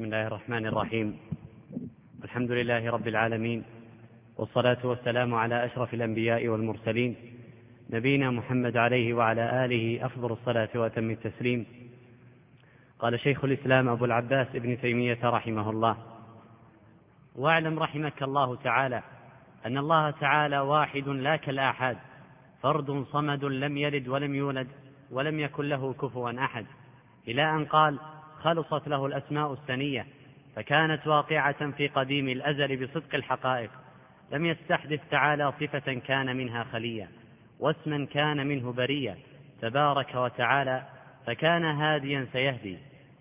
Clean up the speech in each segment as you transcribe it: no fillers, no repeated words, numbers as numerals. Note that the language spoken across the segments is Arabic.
بسم الله الرحمن الرحيم. الحمد لله رب العالمين، والصلاة والسلام على أشرف الأنبياء والمرسلين، نبينا محمد عليه وعلى آله أفضل الصلاة وأتم التسليم. قال شيخ الإسلام أبو العباس ابن تيمية رحمه الله: واعلم رحمك الله تعالى أن الله تعالى واحد لا كالآحاد، فرد صمد لم يلد ولم يولد ولم يكن له كفوا أحد، إلى أن قال: خلصت له الأسماء السنية، فكانت واقعة في قديم الأزل بصدق الحقائق، لم يستحدث تعالى صفة كان منها خليا، واسما كان منه بريا، تبارك وتعالى، فكان هاديا سيهدي،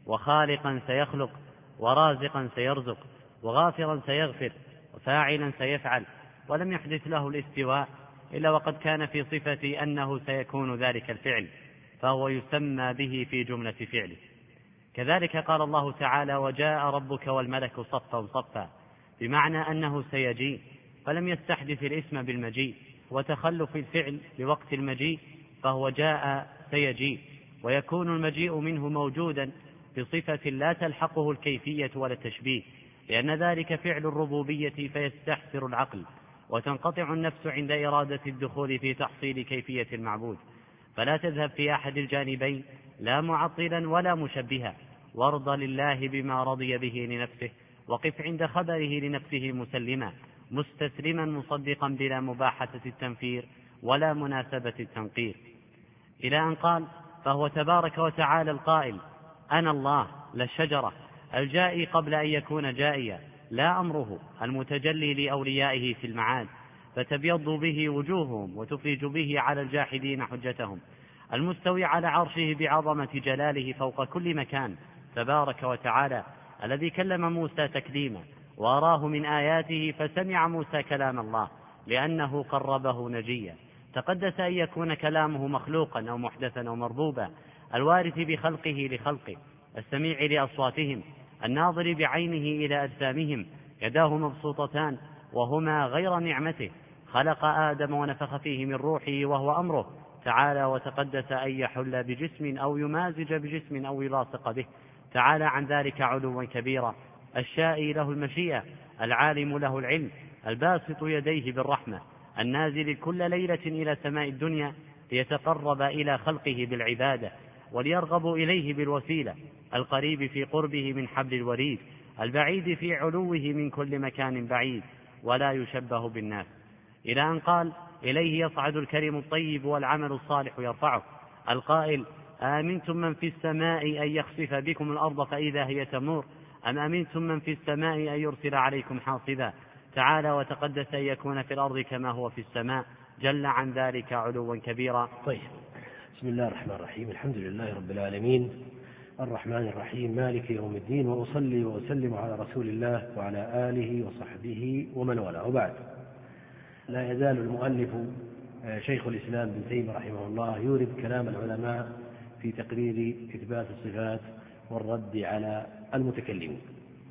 وخالقا سيخلق، ورازقا سيرزق، وغافرا سيغفر، وفاعلا سيفعل، ولم يحدث له الاستواء إلا وقد كان في صفة أنه سيكون ذلك الفعل، فهو يسمى به في جملة فعله. كذلك قال الله تعالى: وجاء ربك والملك صفا صفا، بمعنى أنه سيجيء، فلم يستحدث الاسم بالمجيء وتخلف الفعل بوقت المجيء، فهو جاء سيجيء، ويكون المجيء منه موجودا بصفة لا تلحقه الكيفية ولا التشبيه، لأن ذلك فعل الربوبية فيستحسر العقل، وتنقطع النفس عند إرادة الدخول في تحصيل كيفية المعبود، فلا تذهب في أحد الجانبين، لا معطلا ولا مشبها، وارض لله بما رضي به لنفسه، وقف عند خبره لنفسه مسلما مستسلما مصدقا بلا مباحة التنفير ولا مناسبة التنقير، إلى أن قال: فهو تبارك وتعالى القائل: أنا الله لا الشجرة، الجائي قبل أن يكون جائيا، لا أمره، المتجلي لأوليائه في المعاد، فتبيض به وجوههم وتفرج به على الجاحدين حجتهم، المستوي على عرشه بعظمة جلاله فوق كل مكان، تبارك وتعالى، الذي كلم موسى تكليما وأراه من آياته فسمع موسى كلام الله لأنه قربه نجيا، تقدس أن يكون كلامه مخلوقا أو محدثا أو مربوبا، الوارث بخلقه لخلقه، السميع لأصواتهم، الناظر بعينه إلى أجسامهم، يداه مبسوطتان وهما غير نعمته، خلق آدم ونفخ فيه من روحه وهو أمره تعالى وتقدس أن يحل بجسم أو يمازج بجسم أو يلاصق به، تعالى عن ذلك علوا كبيرا، الشائي له المشيئة، العالم له العلم، الباسط يديه بالرحمة، النازل كل ليلة إلى سماء الدنيا ليتقرب إلى خلقه بالعبادة وليرغبوا إليه بالوسيلة، القريب في قربه من حبل الوريد، البعيد في علوه من كل مكان بعيد، ولا يشبه بالناس، إلى أن قال: إليه يصعد الكلم الطيب والعمل الصالح يرفعه، القائل: آمنتم من في السماء أن يخسف بكم الأرض فإذا هي تمور، أم أمنتم من في السماء أن يرسل عليكم حاصبا، تعالى وتقدس أن يكون في الأرض كما هو في السماء، جل عن ذلك علوا كبيرا. طيب، بسم الله الرحمن الرحيم. الحمد لله رب العالمين، الرحمن الرحيم، مالك يوم الدين، وأصلي وأسلم على رسول الله وعلى آله وصحبه ومن والاه، وبعد. لا يزال المؤلف شيخ الإسلام ابن تيمية رحمه الله يورد كلام العلماء في تقرير إثبات الصفات والرد على المتكلمين،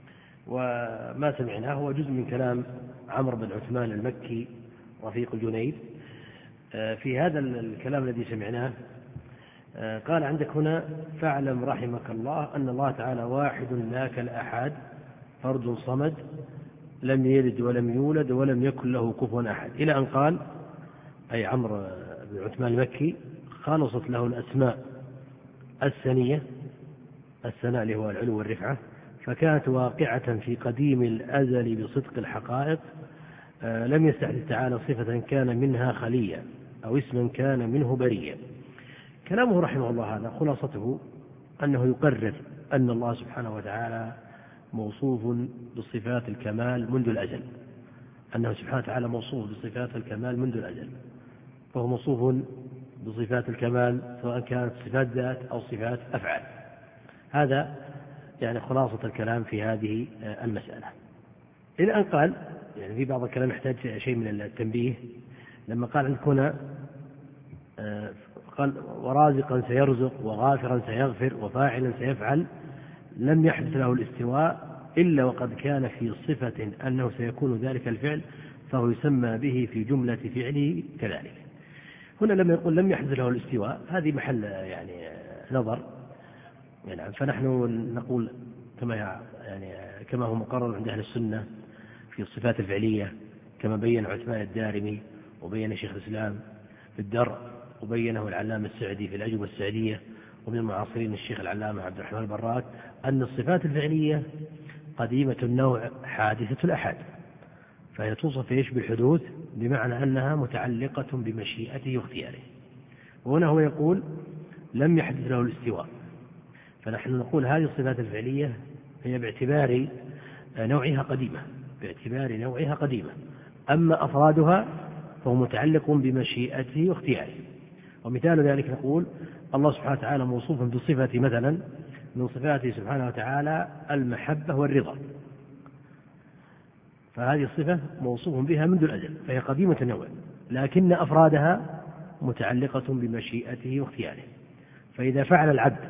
وما سمعناه هو جزء من كلام عمرو بن عثمان المكي رفيق الجنيد. في هذا الكلام الذي سمعناه قال: عندك هنا: فاعلم رحمك الله أن الله تعالى واحد لا كالآحاد، فرد صمد لم يلد ولم يولد ولم يكن له كفوا أحد، إلى أن قال، أي عمرو بن عثمان المكي: خالصت له الأسماء السنية، الثناء اللي هو العلو والرفعة، فكانت واقعة في قديم الأزل بصدق الحقائق، لم يستحدث تعالى صفة كان منها خليا أو اسما كان منه بريا. كلامه رحمه الله هذا خلاصته أنه يقرر أن الله سبحانه وتعالى موصوف بصفات الكمال منذ الأزل، أنه سبحانه وتعالى موصوف بصفات الكمال منذ الأزل، فهو موصوف بصفات الكمال سواء كانت صفات ذات أو صفات أفعال. هذا يعني خلاصة الكلام في هذه المسألة، إلى أن قال، يعني في بعض الكلام يحتاج شيء من التنبيه، لما قال عندك هنا قال: ورازقا سيرزق، وغافرا سيغفر، وفاعلا سيفعل، لم يحدث له الاستواء إلا وقد كان في صفة أنه سيكون ذلك الفعل، فهو يسمى به في جملة فعله كذلك. هنا لما يقول لم يحدث له الاستواء، هذه محل يعني نظر، يعني فنحن نقول كما هو مقرر عند أهل السنة في الصفات الفعلية، كما بين عثمان الدارمي وبين شيخ الإسلام في الدرء، وبينه العلامة السعدي في الأجوبة السعدية، ومن المعاصرين الشيخ العلامة عبد الرحمن البراك، أن الصفات الفعلية قديمة النوع حادثة الأحد، فهي توصف بالحدوث بمعنى أنها متعلقة بمشيئته واختياره. وهنا هو يقول لم يحدث له الاستواء، فنحن نقول هذه الصفات الفعلية هي باعتبار نوعها قديمة، أما أفرادها فهو متعلق بمشيئته واختياره. ومثال ذلك نقول الله سبحانه وتعالى موصوف بصفة مثلا من صفاته سبحانه وتعالى المحبة والرضا، فهذه الصفة موصوف بها منذ الأزل، فهي قديمة النوع، لكن أفرادها متعلقة بمشيئته واختياره. فإذا فعل العبد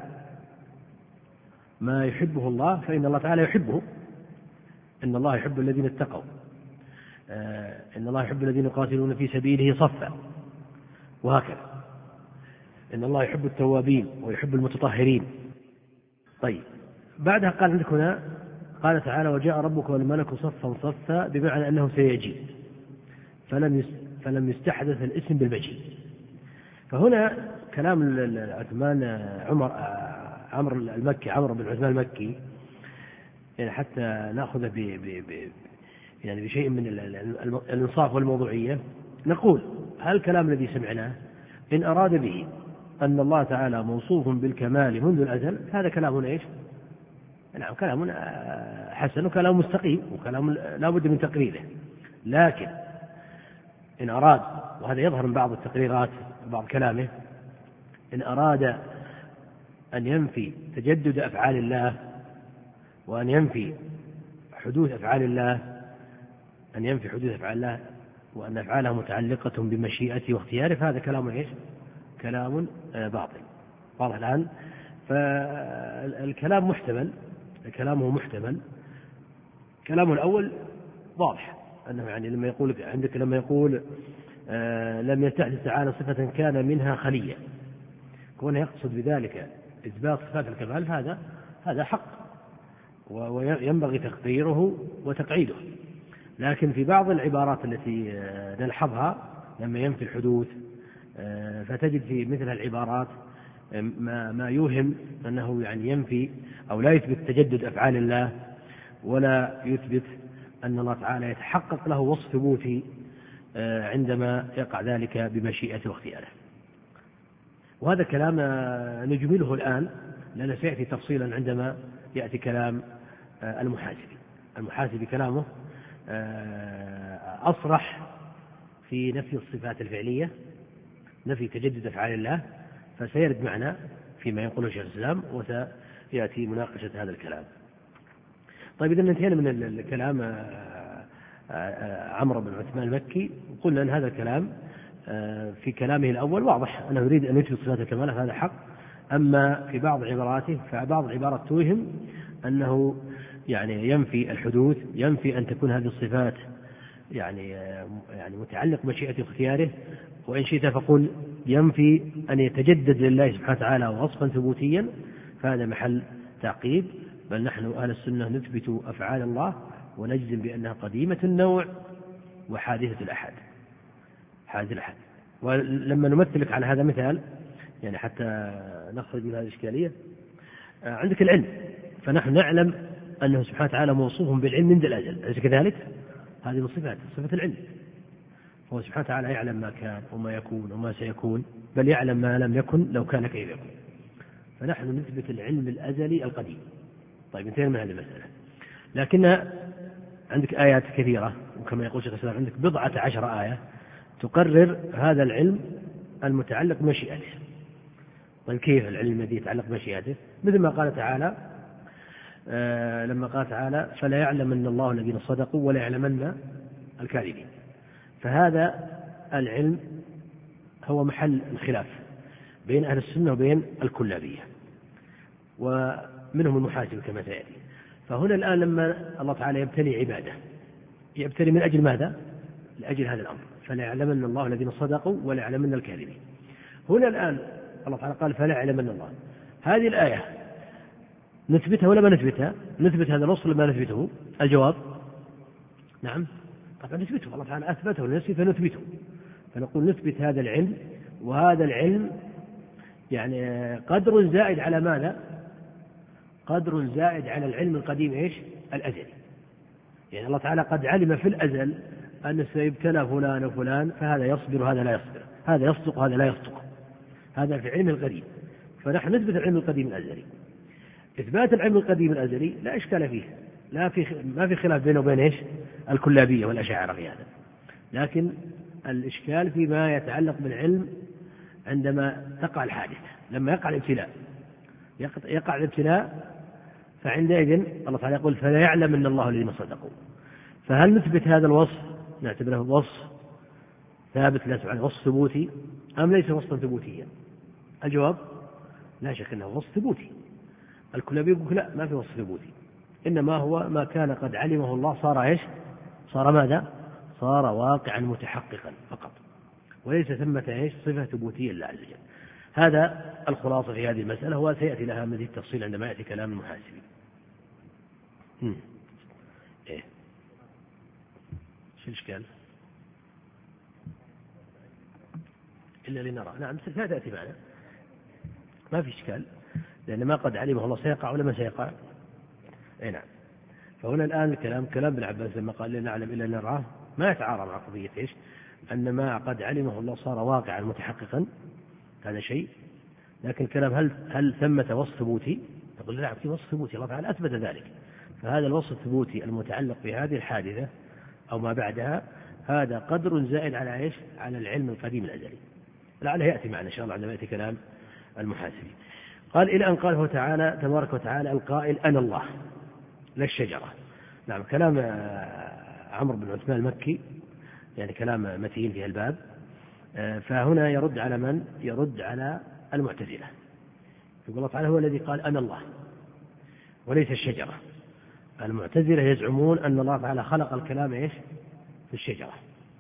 ما يحبه الله فإن الله تعالى يحبه، إن الله يحب الذين اتقوا، إن الله يحب الذين يقاتلون في سبيله صفا، وهكذا. إن الله يحب التوابين ويحب المتطهرين. طيب، بعدها قال عندك هنا قال تعالى وجاء ربك والملك صفا صفا، بمعنى أنه سيجيء، فلم يستحدث الاسم بالمجيء. فهنا كلام عمرو بن عثمان المكي، يعني حتى نأخذ بشيء من الإنصاف والموضوعية، نقول هل الكلام الذي سمعناه إن أراد به أن الله تعالى موصوف بالكمال منذ الأزل، هذا كلام إيش؟ نعم، كلام حسن وكلام مستقيم وكلام لا بد من تقريره. لكن إن أراد، وهذا يظهر من بعض التقريرات بعض كلامه، إن أراد أن ينفي تجدد أفعال الله وأن ينفي حدوث أفعال الله، وأن أفعاله متعلقة بمشيئته واختياره، فهذا كلام إيش؟ كلام باطل. واضح الآن؟ فالكلام محتمل، كلامه محتمل. كلامه الأول واضح، أنه يعني لما يقول لم يستحدث تعالى صفة كان منها خلية، كونه يقصد بذلك إثبات صفات الكمال، هذا حق وينبغي تقديره وتقعيده. لكن في بعض العبارات التي نلحظها لما ينفي الحدوث، فتجد في مثل العبارات ما يوهم أنه يعني ينفي أو لا يثبت تجدد أفعال الله، ولا يثبت أن الله تعالى يتحقق له وصف ثبوتي عندما يقع ذلك بمشيئته واختياره. وهذا كلام نجمله الآن، لأنه سيأتي تفصيلا عندما يأتي كلام المحاسبي كلامه أصرح في نفي الصفات الفعلية، نفي تجدد أفعال الله، فسيرد معنا فيما يقوله شيخ الإسلام وسيأتي مناقشة هذا الكلام. طيب، إذا انتهينا من الكلام عمرو بن عثمان المكي، وقلنا أن هذا الكلام في كلامه الأول واضح أنه يريد أن يثبت صفات الكمال، هذا حق. أما في بعض عباراته فبعض العبارات توهم أنه يعني ينفي الحدوث، ينفي أن تكون هذه الصفات يعني متعلق بمشيئة اختياره، وإن شئت فقل ينفي أن يتجدد لله سبحانه وتعالى وصفا ثبوتيا، فهذا محل تعقيب. بل نحن أهل السنة نثبت أفعال الله ونجزم بأنها قديمة النوع وحادثة الأحد. ولما نمثلك على هذا مثال، يعني حتى نخرج من هذه الإشكالية، عندك العلم، فنحن نعلم أنه سبحانه وتعالى موصوف بالعلم منذ الأزل، أليس كذلك؟ هذه من صفة العلم، هو سبحانه وتعالى يعلم ما كان وما يكون وما سيكون، بل يعلم ما لم يكن لو كان كيف يكون. فنحن نثبت العلم الأزلي القديم. طيب، انتهينا من هذه المسألة. لكن عندك آيات كثيرة، وكما يقول شيخ الإسلام عندك 12 آية تقرر هذا العلم المتعلق بمشيئته. طيب، كيف العلم الذي يتعلق بمشيئته؟ مثل ما قال تعالى لما قال تعالى فلا يعلمن الله الذين صدقوا ولا يعلمن الكاذبين. فهذا العلم هو محل الخلاف بين أهل السنة وبين الكلابية، ومنهم المحاسب كما سيأتي. فهنا الآن لما الله تعالى يبتلي عباده، يبتلي من أجل ماذا؟ لأجل هذا الأمر، فلا يعلمن الله الذين صدقوا ولا يعلمن نثبتها ولا ما نثبتها؟ نثبت هذا الوصف ولا ما نثبته؟ الجواب نعم طبعا نثبته، الله تعالى أثبته لنفسه فنثبته، فنقول نثبت هذا العلم، وهذا العلم يعني قدر زائد على ماذا؟ قدر زائد على العلم القديم إيش؟ الأزلي. يعني الله تعالى قد علم في الأزل أن سيبتلى فلان وفلان، فهذا يصبر وهذا لا يصبر، هذا يصدق وهذا لا يصدق، هذا في العلم القديم. فنحن نثبت العلم القديم الأزلي. إثبات العلم القديم الأزلي لا إشكال فيه، ما في خلاف بينه وبين إيش؟ الكلابية والأشاعرة في هذا، لكن الإشكال فيما يتعلق بالعلم عندما تقع الحادثة، لما يقع الابتلاء فعندئذ الله تعالى يقول فلا يعلم أن الله الذين صدقوا. فهل نثبت هذا الوصف نعتبره وصف ثابت لله سبحانه، وصف ثبوتي أم ليس وصفا ثبوتيا؟ الجواب لا شك أنه وصف ثبوتي. الكلابي يقول لا، ما في وصف ثبوتي، إنما هو ما كان قد علمه الله صار إيش؟ صار ماذا؟ صار واقعا متحققا فقط، وليس ثمة إيش؟ صفة ثبوتية لله عز وجل. هذا الخلاصة في هذه المسألة، وسيأتي لها مزيد التفصيل عندما يأتي كلام المحاسبين. إيه؟ شو الإشكال؟ إلا لنرى. نعم ستأتي معنا، ما في إشكال، لأن ما قد علمه الله سيقع ولا ما سيقع. أي نعم. فهنا الآن الكلام كلام ابن عباس لما قال لا نعلم إلا نراه ما يتعارض مع قضية إيش؟ أن ما قد علمه الله صار واقعا متحققا، هذا شيء. لكن الكلام هل ثمة وصف ثبوتي؟ تقول نعم في وصف ثبوتي، الله تعالى أثبت ذلك. فهذا الوصف الثبوتي المتعلق بهذه الحادثة أو ما بعدها هذا قدر زائد على إيش؟ على العلم القديم الأزلي. لعله يأتي معنا إن شاء الله عندما يأتي كلام المحاسبين. قال إلى أن قاله تعالى تبارك وتعالى القائل أنا الله لا الشجرة. نعم كلام عمرو بن عثمان المكي يعني كلام متين في الباب. فهنا يرد على من؟ يرد على المعتزلة. يقول الله تعالى هو الذي قال أنا الله وليس الشجرة. المعتزلة يزعمون أن الله تعالى خلق الكلام إيش؟ في الشجرة،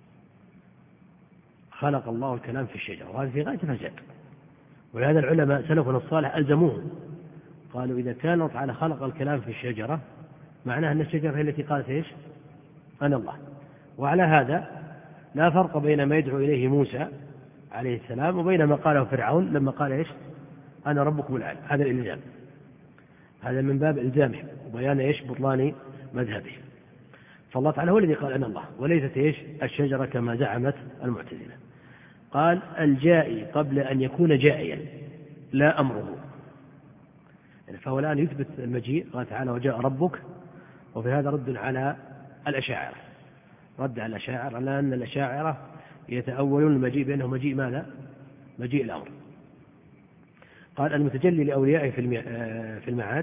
خلق الله الكلام في الشجرة، وهذا في غاية الفساد. ولهذا العلماء سلفنا الصالح ألزموه، قالوا إذا كان الله تعالى خلق الكلام في الشجرة معناه أن الشجرة هي التي قالت إيش؟ أنا الله. وعلى هذا لا فرق بين ما يدعو إليه موسى عليه السلام وبين ما قاله فرعون لما قال إيش؟ أنا ربكم الأعلى. هذا الإلزام، هذا من باب إلزامهم وبيان إيش؟ بطلان مذهبه. فالله تعالى هو الذي قال أنا الله وليست إيش؟ الشجرة كما زعمت المعتزلة. قال الجائي قبل أن يكون جائيا لا أمره. فهو الآن يثبت المجيء، قال تعالى وجاء ربك، وفي هذا رد على الأشاعرة، رد على الأشاعرة على أن الأشاعرة يتأولون المجيء بأنه مجيء ماذا؟ مجيء الأمر. قال المتجلي لأوليائه في المعاد،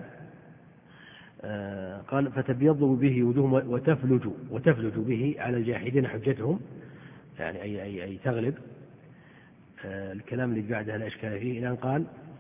قال فتبيض به وجوههم وتفلج به على الجاحدين حجتهم، يعني أي تغلب. الكلام اللي بعدها لا إشكال فيه. إلى أن قال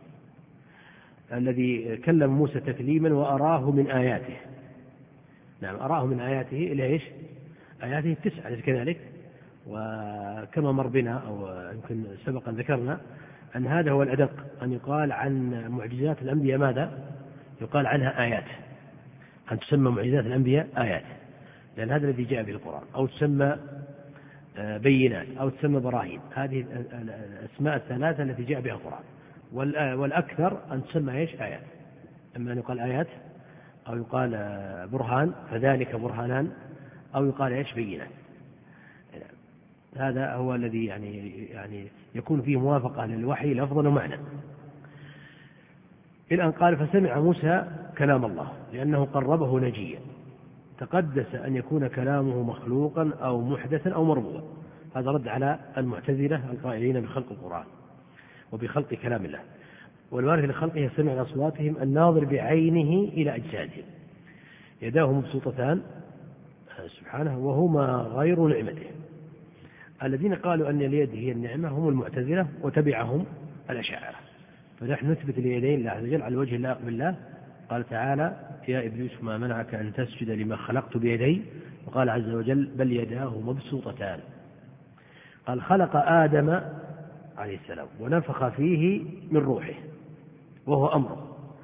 الذي كلم موسى تكليما وأراه من آياته. نعم أراه من آياته إلى إيش؟ آياته 9 أليس كذلك؟ وكما مر بنا أو يمكن سبقا ذكرنا أن هذا هو الأدق، أن يقال عن معجزات الأنبياء ماذا؟ يقال عنها آيات، أن تسمى معجزات الأنبياء آيات، لأن هذا الذي جاء به القرآن، أو تسمى بينات، أو تسمى براهين. هذه الأسماء الثلاثة التي جاء بها القرآن. والأكثر أن تسمى إيش؟ آيات. أما أن يقال آيات أو يقال برهان فذلك برهانان، أو يقال إيش؟ بينات. هذا هو الذي يعني يكون فيه موافقة للوحي لفظا ومعنى. إلى أن قال فسمع موسى كلام الله لأنه قربه نجيا، تقدس أن يكون كلامه مخلوقا أو محدثا أو مربوطا. هذا رد على المعتزلة القائلين بخلق القرآن وبخلق كلام الله. والوارث لخلقه سمع لأصواتهم الناظر بعينه إلى أجسادهم، يداه مبسوطتان سبحانه وهما غير نعمته. الذين قالوا أن اليد هي النعمة هم المعتزلة وتبعهم الأشاعرة. فنحن نثبت اليدين لله عز وجل على الوجه اللائق بالله. قال تعالى يا إبليس ما منعك أن تسجد لما خلقت بيدي، وقال عز وجل بل يداه مبسوطتان. قال خلق آدم عليه السلام ونفخ فيه من روحه وهو أمره،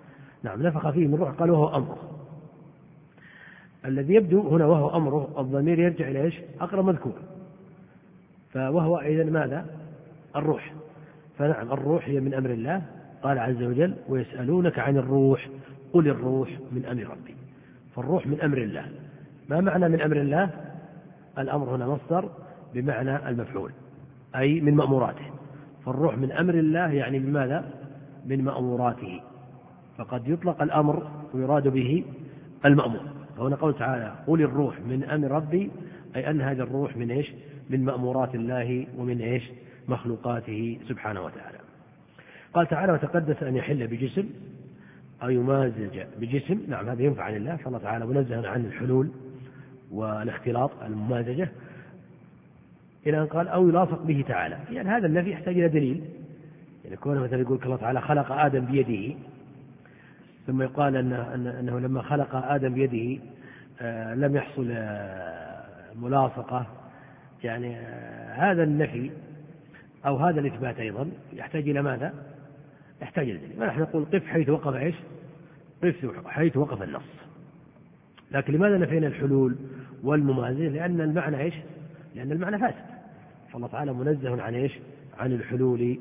نعم نفخ فيه من روح قال وهو أمره. الذي يبدو هنا وهو أمره الضمير يرجع إلى إيش؟ أقرب مذكور، فوهو إذن ماذا؟ الروح. فنعم الروح هي من أمر الله. قال عز وجل ويسألونك عن الروح قل الروح من أمر ربي. فالروح من أمر الله. ما معنى من أمر الله؟ الأمر هنا مصدر بمعنى المفعول، أي من مأموراته. فالروح من أمر الله يعني من ماذا؟ من مأموراته. فقد يطلق الأمر ويراد به المأمور. فهنا قول تعالى قل الروح من أمر ربي، أي أن هذا الروح من إيش؟ من مأمورات الله ومن إيش؟ مخلوقاته سبحانه وتعالى. قال تعالى وتقدس أن يحل بجسم أو يمازج بجسم. نعم هذا ينفع عن الله، فالله تعالى منزه عن الحلول والاختلاط الممازجة، إلى أن قال أو يلاصق به تعالى. يعني هذا النفي يحتاج إلى دليل. يعني كونه مثلا يقول الله تعالى خلق آدم بيده، ثم يقال أنه لما خلق آدم بيده لم يحصل ملاصقة. يعني هذا النفي أو هذا الإثبات أيضا يحتاج إلى ماذا؟ يحتاج إلى دليل. ونحن نقول قف حيث وقف إيش؟ قف حيث وقف النص. لكن لماذا نفينا الحلول والممازجة؟ لأن المعنى إيش؟ لأن المعنى فاسد. فالله تعالى منزه عن إيش؟ عن الحلول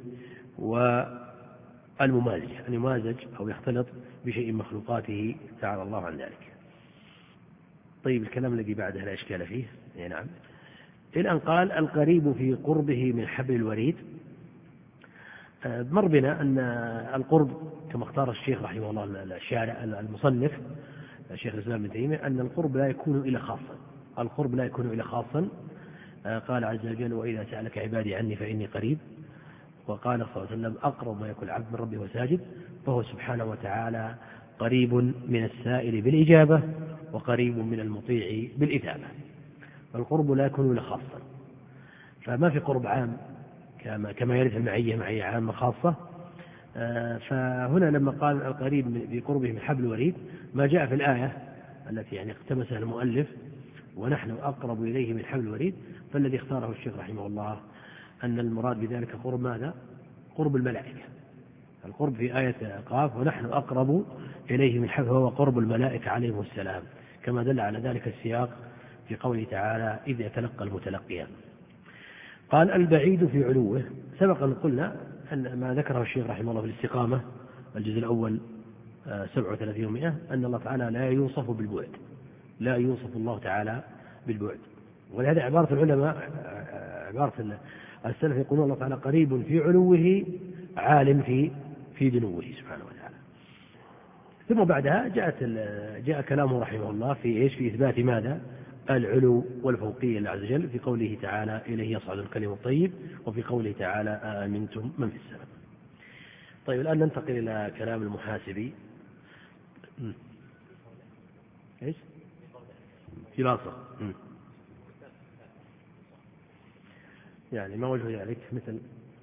والممازجة، أن يمازج أو يختلط بشيء مخلوقاته تعالى الله عن ذلك. طيب الكلام الذي بعده لا إشكال فيه. نعم. إلى أن قال القريب في قربه من حبل الوريد. مر بنا أن القرب كما اختار الشيخ رحمه الله الشارع المصنف الشيخ الإسلام ابن تيمية أن القرب لا يكون إلا خاصا. القرب لا يكون إلا خاصا. قال عز وجل وإذا سألك عبادي عني فإني قريب. وقال صلى الله عليه وسلم أقرب ما يكون العبد من ربه وساجد. فهو سبحانه وتعالى قريب من السائل بالإجابة وقريب من المطيع بالإثابة. فالقرب لا يكون إلا خاصا. فما في قرب عام كما يرث المعية معية عامة خاصة. فهنا لما قال القريب بقربه من حبل الوريد ما جاء في الآية التي يعني اقتبسها المؤلف ونحن أقرب إليه من حبل الوريد، فالذي اختاره الشيخ رحمه الله أن المراد بذلك قرب ماذا؟ قرب الملائكة. القرب في آية قاف ونحن أقرب إليه من حبل هو قرب الملائكة عليهم السلام، كما دل على ذلك السياق في قوله تعالى إذ يتلقى المتلقيان. قال البعيد في علوه. سبق أن قلنا أن ما ذكره الشيخ رحمه الله في الاستقامة الجزء الأول 37 أن الله تعالى لا يوصف بالبعد، لا يوصف الله تعالى بالبعد. ولهذا عبارة العلماء عبارة السلف يقولون الله تعالى قريب في علوه عالم في دنوه سبحانه وتعالى. ثم بعدها جاء كلامه رحمه الله في إيش؟ في إثبات ماذا؟ العلو والفوقية لله عز وجل في قوله تعالى إليه يصعد الكلم الطيب، وفي قوله تعالى آمنتم من في السماء. طيب الآن ننتقل إلى كلام المحاسبي. إيش؟ خلاصة. يعني ما وجه ذلك؟ مثل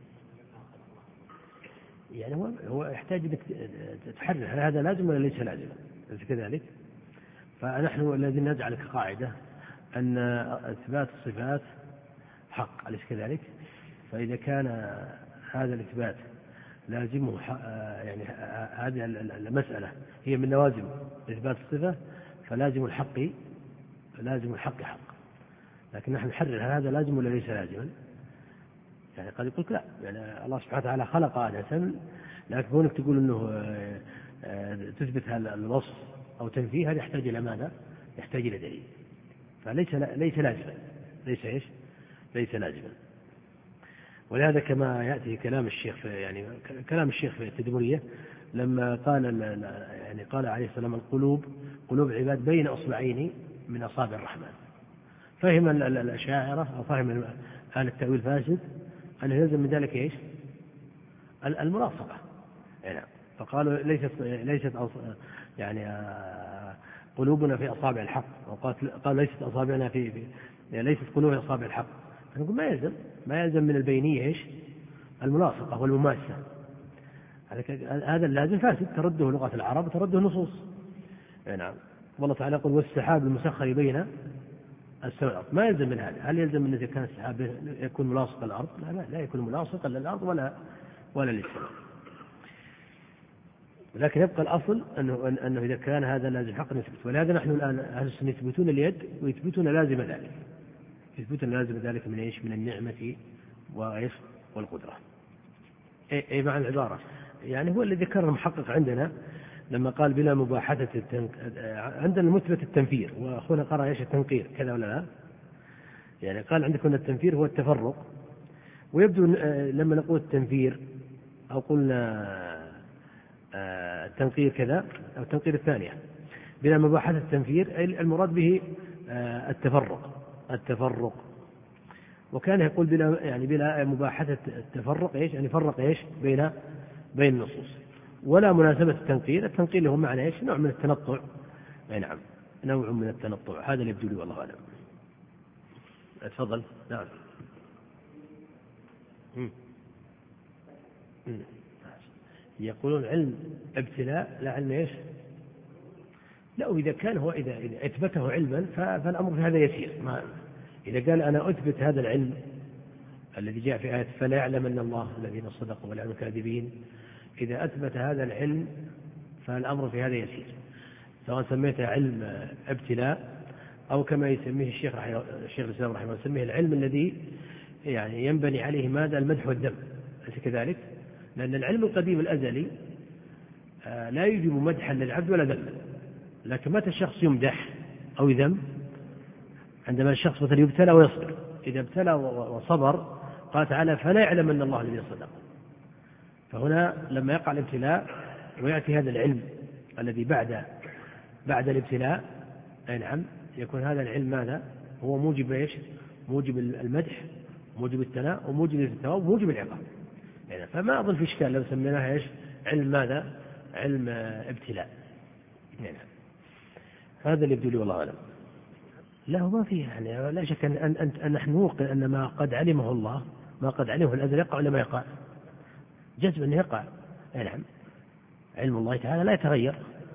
يعني هو يحتاج انك تحرر هل هذا لازم ولا ليس لازم؟ أليس كذلك؟ فنحن الذين نجعل كقاعدة أن إثبات الصفات حق، أليس كذلك؟ فإذا كان هذا الإثبات لازمه يعني هذه المسألة هي من لوازم إثبات الصفة فلازم الحق حق. لكن نحن نحرر هل هذا لازم ولا ليس لازما؟ يعني قد يقول لا، يعني الله سبحانه وتعالى خلق آدم، لكن كونك تقول أنه تثبت هذا الوصف أو تنفيه هذا يحتاج إلى ماذا؟ يحتاج إلى دليل. فليس لازما. ليس إيش؟ ليس لازما. ولهذا كما يأتي كلام الشيخ في التدمرية لما قال عليه السلام القلوب قلوب العباد بين أصبعين من أصابع الرحمن. فهم الأشاعرة أو فهم أهل التأويل الفاسد أن يلزم من ذلك إيش؟ الملاصقة. يعني فقالوا ليست يعني قلوبنا في أصابع الحق، وقال ليست أصابعنا ليست قلوبنا في أصابع الحق. فنقول ما يلزم من البينية إيش؟ الملاصقة والمماسة. هذا اللازم فاسد ترده لغة العرب وترده النصوص. نعم. والله تعالى يقول والسحاب المسخر بين السماء والأرض. ما يلزم من هذا. هل يلزم من إذا كان السحاب يكون ملاصق الأرض؟ لا يكون ملاصقا للأرض ولا للسماء. لكن يبقى الأصل أنه إذا كان هذا لازم حق نثبت. ولهذا نحن الآن أهل السنة يثبتون اليد ويثبتون لازم ذلك، يثبتون لازم ذلك من إيش؟ من النعمة وإيش؟ والقدرة. أي معنى العبارة يعني هو الذي ذكر المحقق عندنا لما قال بلا مباحثة عندنا المثبت التنفير، وأخونا قرأ إيش؟ التنقير، كذا ولا لا؟ يعني قال عندكم التنفير هو التفرق، ويبدو لما نقول التنفير أو قلنا التنقير كذا أو التنقير الثانية بلا مباحثة التنفير المراد به التفرق. وكان يقول بلا مباحثة التفرق إيش؟ يعني فرق إيش؟ بين النصوص. ولا مناسبة التنقير اللي هو معنى إيش؟ نوع من التنطع. نعم، نوع من التنطع، هذا اللي يبدو لي والله أعلم. تفضل. نعم. يقولون علم ابتلاء لا علم إيش؟ لا، وإذا كان هو إذا أثبته علما فالأمر في هذا يسير. إذا قال أنا أثبت هذا العلم الذي جاء في آية فلا يعلم أن الله الذين صدقوا ولا الكاذبين، إذا أثبت هذا العلم فالأمر في هذا يسير، سواء سميته علم ابتلاء أو كما يسميه الشيخ الإسلام رحمه الله يسميه العلم الذي يعني ينبني عليه ماذا؟ المدح والذم، أليس كذلك؟ لأن العلم القديم الأزلي لا يوجب مدحا للعبد ولا ذما، لكن متى الشخص يمدح أو يذم؟ عندما الشخص مثلا يبتلى ويصبر. إذا ابتلى وصبر قال تعالى فلا يعلم أن الله الذي صدق. فهنا لما يقع الابتلاء ويأتي هذا العلم الذي بعد الابتلاء، أي نعم، يكون هذا العلم ماذا؟ هو موجب إيش؟ موجب المدح، موجب الثناء، وموجب الثواب، وموجب العقاب. يعني فما أظن في إشكال لو سميناها إيش؟ علم ماذا؟ علم ابتلاء. يعني هذا اللي يبدو لي والله أعلم. لا، ما فيه يعني لا شك أن نحن نوقن أن ما قد علمه الله، ما قد علمه الأزل يقع ولا ما يقع؟ جزم أنه يقع. نعم، علم الله تعالى لا يتغير.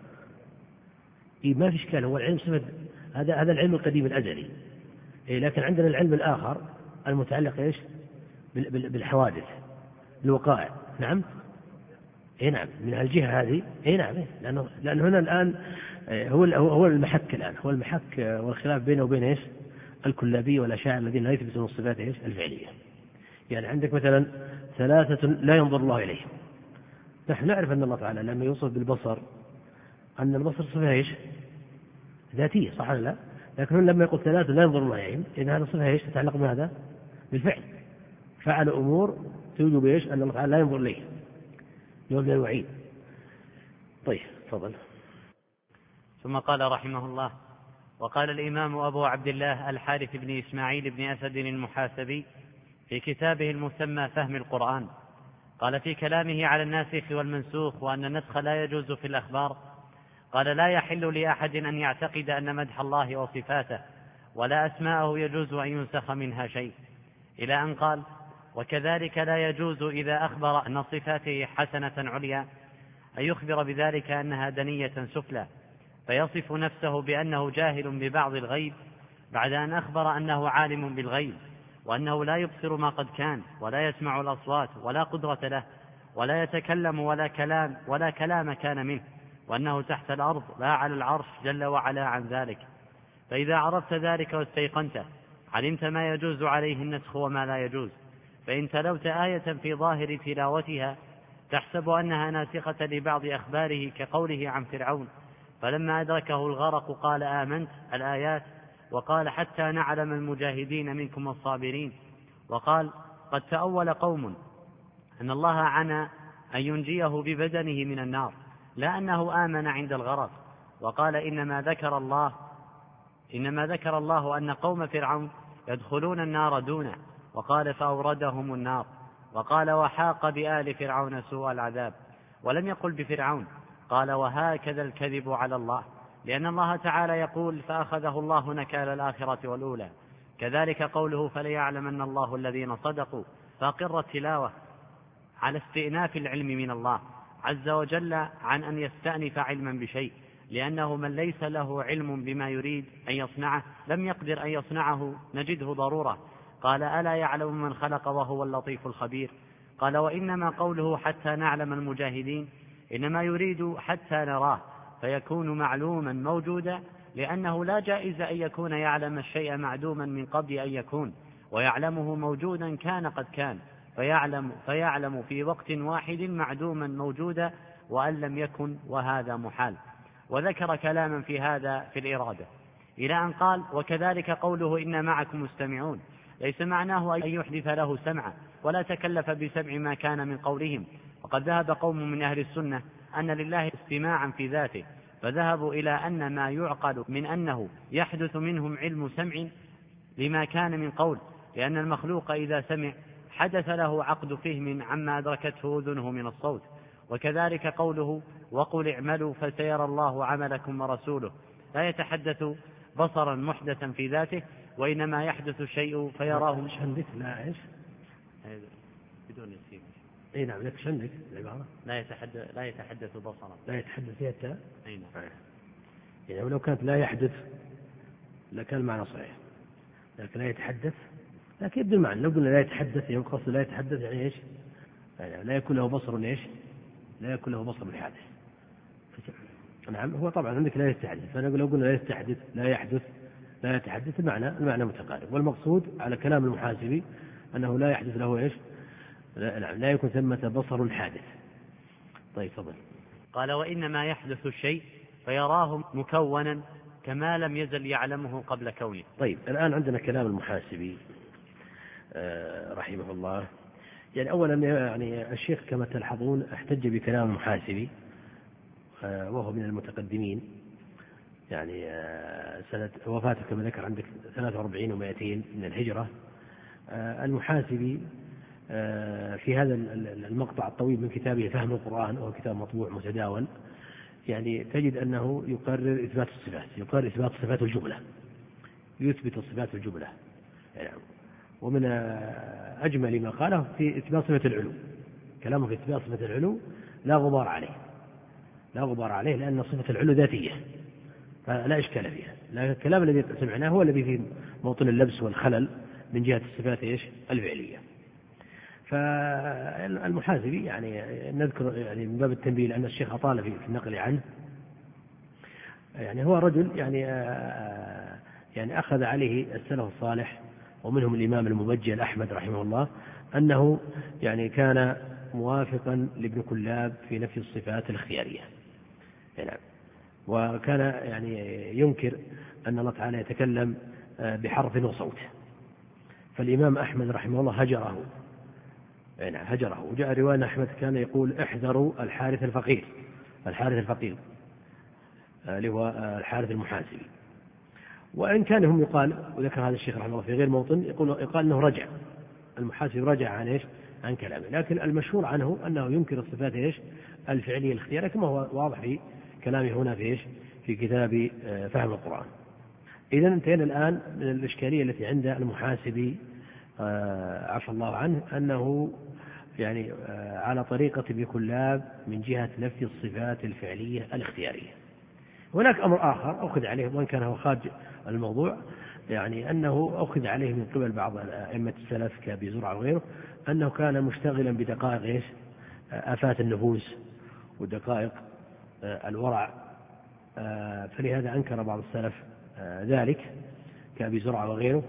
ما في إشكال، هو العلم صفة، هذا العلم القديم الأزلي. لكن عندنا العلم الآخر المتعلق إيش؟ بالحوادث، الوقائع. نعم. نعم، من الجهة هذه. نعم، لأن هنا الآن هو المحك الآن، هو المحك والخلاف بينه وبين إيش؟ الكلابية والأشاعرة الذين لا يثبتون الصفات إيش؟ الفعلية. يعني عندك مثلا 3 لا ينظر الله إليهم. نحن نعرف أن الله تعالى لما يوصف بالبصر أن البصر صفة إيش؟ ذاتية، صح ولا لا؟ لكن لما يقول 3 لا ينظر الله إليهم، إذا هذا صفة إيش؟ تتعلق بهذا؟ بالفعل. فعل أمور توجب إيش؟ أن الله تعالى لا ينظر إليه، يوجد الوعيد. طيب، تفضل. ثم قال رحمه الله: وقال الإمام أبو عبد الله الحارث بن إسماعيل بن أسد المحاسبي في كتابه المسمى فهم القرآن، قال في كلامه على الناسخ والمنسوخ وأن النسخ لا يجوز في الأخبار، قال: لا يحل لأحد أن يعتقد أن مدح الله وصفاته ولا أسماءه يجوز أن ينسخ منها شيء، إلى أن قال: وكذلك لا يجوز إذا أخبر أن صفاته حسنة عليا أن يخبر بذلك أنها دنية سفلى، فيصف نفسه بأنه جاهل ببعض الغيب بعد أن أخبر أنه عالم بالغيب، وأنه لا يبصر ما قد كان ولا يسمع الأصوات ولا قدرة له ولا يتكلم ولا كلام كان منه، وأنه تحت الأرض لا على العرش جل وعلا عن ذلك. فإذا عرفت ذلك واستيقنته علمت ما يجوز عليه النسخ وما لا يجوز. فإن تلوت آية في ظاهر تلاوتها تحسب أنها ناسخة لبعض أخباره كقوله عن فرعون فلما أدركه الغرق قال آمنت الآيات، وقال حتى نعلم المجاهدين منكم الصابرين، وقال قد تأول قوم أن الله عنى أن ينجيه ببدنه من النار لا أنه آمن عند الغرق، وقال إنما ذكر الله أن قوم فرعون يدخلون النار دونه، وقال فأوردهم النار، وقال وحاق بآل فرعون سوء العذاب، ولم يقل بفرعون، قال وهكذا الكذب على الله، لأن الله تعالى يقول فأخذه الله نكال الآخرة والأولى. كذلك قوله فليعلمن الله الذين صدقوا، فأقر التلاوة على استئناف العلم من الله عز وجل عن أن يستأنف علما بشيء، لأنه من ليس له علم بما يريد أن يصنعه لم يقدر أن يصنعه نجده ضرورة. قال ألا يعلم من خلق وهو اللطيف الخبير. قال وإنما قوله حتى نعلم المجاهدين إنما يريد حتى نراه فيكون معلوما موجودا، لأنه لا جائز أن يكون يعلم الشيء معدوما من قبل أن يكون، ويعلمه موجودا كان قد كان، فيعلم في وقت واحد معدوما موجودا وأن لم يكن، وهذا محال. وذكر كلاما في هذا في الإرادة إلى أن قال: وكذلك قوله إن معكم مستمعون، ليس معناه أن يحدث له سمعا، ولا تكلف بسمع ما كان من قولهم. وقد ذهب قوم من أهل السنة أن لله استماعا في ذاته، فذهبوا إلى أن ما يعقل من أنه يحدث منهم علم سمع لما كان من قول، لأن المخلوق إذا سمع حدث له عقد فهم عما أدركته أذنه من الصوت. وكذلك قوله: وقل اعملوا فسيرى الله عملكم ورسوله، لا يتحدث بصرا محدثا في ذاته، وإنما يحدث الشيء فيراه. مش عندك لا إيش بدون السين. أي نعم، لك عندك العبارة لا يتحدث بصرا، لا يتحدث فيها التاء. أي نعم. يعني ولو كانت لا يحدث لكان المعنى صحيح، لكن لا يتحدث، لكن يبدو المعنى. لو قلنا لا يتحدث يعني قصد لا يتحدث يعني إيش؟ يعني لا يكون له بصر إيش؟ لا يكون له بصر بالحادث. نعم، هو طبعا عندك لا يستحدث، فأنا لو قلنا لا يستحدث لا يحدث لا يتحدث المعنى متقارب. والمقصود على كلام المحاسبي أنه لا يحدث له إيش؟ لا يكون ثمة بصر حادث. طيب تفضل. قال: وإنما يحدث الشيء فيراه مكونا كما لم يزل يعلمه قبل كونه. طيب الآن عندنا كلام المحاسبي رحمه الله. يعني أولا يعني الشيخ كما تلحظون احتج بكلام المحاسبي وهو من المتقدمين، يعني سنة وفاته كما ذكر عندك 43 و200 من الهجرة. المحاسبي في هذا المقطع الطويل من كتابه فهم القرآن، وهو كتاب مطبوع متداول، يعني تجد أنه يقرر إثبات الصفات، يقرر إثبات صفات الجملة، يثبت الصفات الجملة يعني. ومن أجمل ما قاله في إثبات صفة العلو، كلامه في إثبات صفة العلو لا غبار عليه، لأن صفة العلو ذاتية فلا إشكال فيها. لكن الكلام الذي سمعناه هو الذي فيه موطن اللبس والخلل من جهة الصفات الفعلية. فالمحاسبي يعني نذكر يعني من باب التنبيه، لأن الشيخ أطال في النقل عنه. يعني هو رجل يعني أخذ عليه السلف الصالح ومنهم الإمام المبجل أحمد رحمه الله أنه يعني كان موافقا لابن كلاب في نفي الصفات الاختيارية يعني، وكان يعني ينكر أن الله تعالى يتكلم بحرف وصوت. فالإمام أحمد رحمه الله هجره. وجاء رواية أحمد كان يقول: احذروا الحارث الفقير اللي هو الحارث المحاسبي. وإن كان هم يقال، وذكر هذا الشيخ رحمه الله في غير موطن، يقال أنه رجع المحاسبي رجع عن كلامه، لكن المشهور عنه أنه ينكر الصفات الفعلية الاختيارية، كما هو واضح في كلامه هنا في كتاب فهم القرآن. إذا انتهينا الآن من الإشكالية التي عند المحاسبي عفى الله عنه، أنه يعني على طريقة ابن كلاب من جهة نفي الصفات الفعلية الاختيارية. هناك أمر آخر أخذ عليه، وإن كان هو خارج الموضوع، يعني أنه أخذ عليه من قبل بعض أئمة السلف كأبي زرعة وغيره، أنه كان مشتغلا بدقائق آفات النفوس ودقائق الورع، فلهذا أنكر بعض السلف ذلك كأبي زرعة وغيره.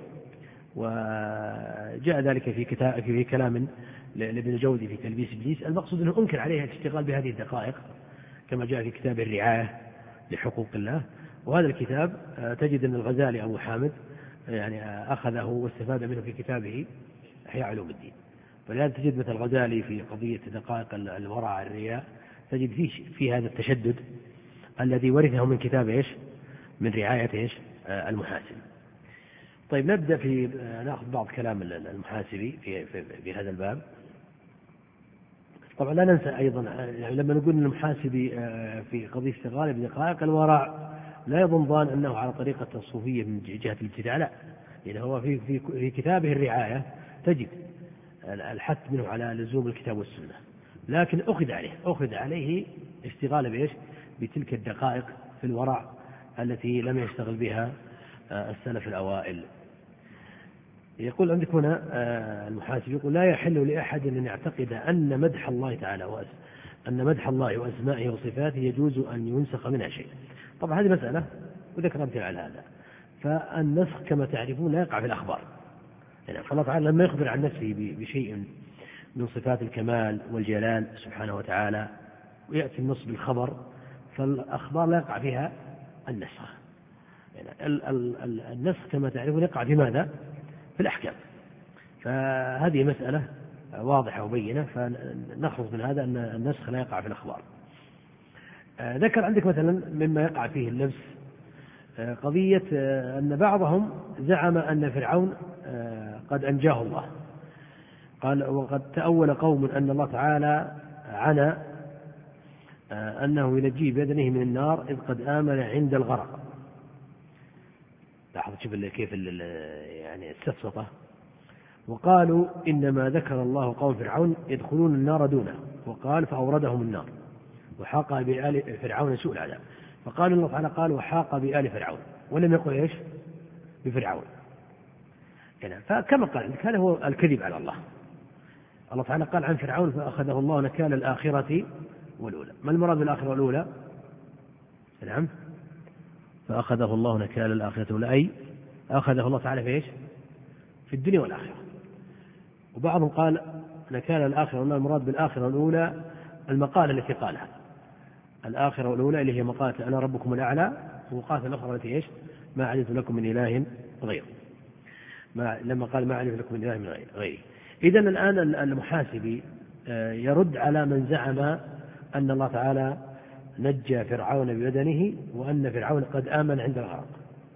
وجاء ذلك في كلام لابن الجوزي في تلبيس إبليس. المقصود أنه أنكر عليه الاشتغال بهذه الدقائق، كما جاء في كتاب الرعاية لحقوق الله. وهذا الكتاب تجد أن الغزالي أبو حامد يعني أخذه واستفاد منه في كتابه إحياء علوم الدين. فلذلك تجد مثل الغزالي في قضية دقائق الورع الرياء، تجد في هذا التشدد الذي ورثه من كتاب من رعاية المحاسب. طيب نبدأ نأخذ بعض كلام المحاسبي في هذا الباب. طبعا لا ننسى أيضا يعني لما نقول المحاسبي في قضية اشتغال بدقائق الورع لا يظن ظان أنه على طريقة الصوفية من جهة الابتداع، لا، يعني هو في كتابه الرعاية تجد الحث منه على لزوم الكتاب والسنة، لكن أخذ عليه اشتغال بتلك الدقائق في الورع التي لم يشتغل بها السلف الأوائل. يقول عندك هنا المحاسب يقول: لا يحل لأحد أن يعتقد أن مدح الله تعالى أن مدح الله وأسمائه وصفاته يجوز أن ينسخ منها شيء. طبعا هذه مسألة وذكر أمثلة على هذا. فالنسخ كما تعرفون لا يقع في الأخبار، يعني فالله تعالى لما يخبر عن نفسه بشيء من صفات الكمال والجلال سبحانه وتعالى ويأتي النص بالخبر، فالأخبار لا يقع فيها النسخ. يعني النسخ كما تعرفون يقع في ماذا؟ في الأحكام. فهذه مسألة واضحة وبينة، فنخلص من هذا أن النسخ لا يقع في الأخبار. ذكر عندك مثلا مما يقع فيه اللبس قضية أن بعضهم زعم أن فرعون قد أنجاه الله. قال وقد تأول قوم أن الله تعالى عنى أنه ينجيه بيدنه من النار إذ قد آمن عند الغرق. لاحظ شوف كيف يعني السفسطة. وقالوا إنما ذكر الله قوم فرعون يدخلون النار دونه، وقال فأوردهم النار وحاق بآل فرعون سوء العذاب. فقال الله تعالى قال وحاق بآل فرعون، ولم يقل إيش بفرعون. يعني فكما قال كان هو الكذب على الله. الله تعالى قال عن فرعون فأخذه الله نكال الآخرة والأولى. ما المراد بالآخرة والأولى؟ نعم، فأخذه الله نكال الآخرة والأولى، أي أخذه الله تعالى في إيش؟ في الدنيا والآخرة. وبعضهم قال نكال الآخرة والأولى المراد بالآخرة والأولى المقالة التي قالها، الآخرة والأولى اللي هي مقالة أنا ربكم الأعلى، ومقالة الأخرى التي إيش؟ ما علمت لكم من إله غيره، لما قال ما علمت لكم من إله من غيره. إذن الآن المحاسبي يرد على من زعم أن الله تعالى نجى فرعون ببدنه وأن فرعون قد آمن عند الغرق.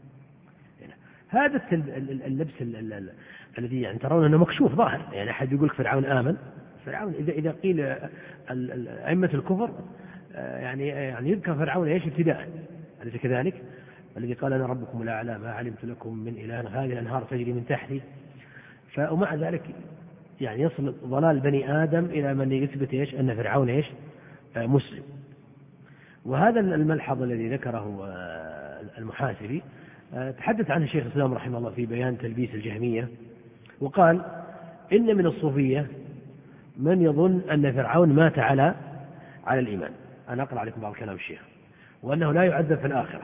هذا اللبس الذي يعني ترون أنه مكشوف ظاهر، يعني أحد يقول فرعون آمن. فرعون إذا قيل أئمة الكفر يعني يذكر فرعون إيش ابتداء، أليس كذلك؟ الذي قال أنا ربكم الأعلى ما علمت لكم من إله، هذه الأنهار تجري من تحتي. ومع ذلك يعني يصل ضلال بني آدم إلى من يثبت إيش أن فرعون إيش مسلم. وهذا الملحظ الذي ذكره المحاسبي تحدث عنه الشيخ الإسلام رحمه الله في بيان تلبيس الجهمية، وقال إن من الصوفية من يظن أن فرعون مات على الإيمان. أنا أقرأ عليكم بعض كلام الشيخ. وأنه لا يعذب في الآخرة.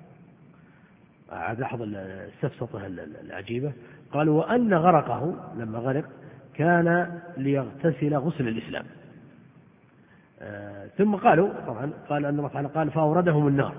لاحظ السفسطة العجيبة. قال وأن غرقه لما غرق كان ليغتسل غسل الإسلام. ثم قالوا طبعا قال أن الله تعالى قال فأوردهم النار،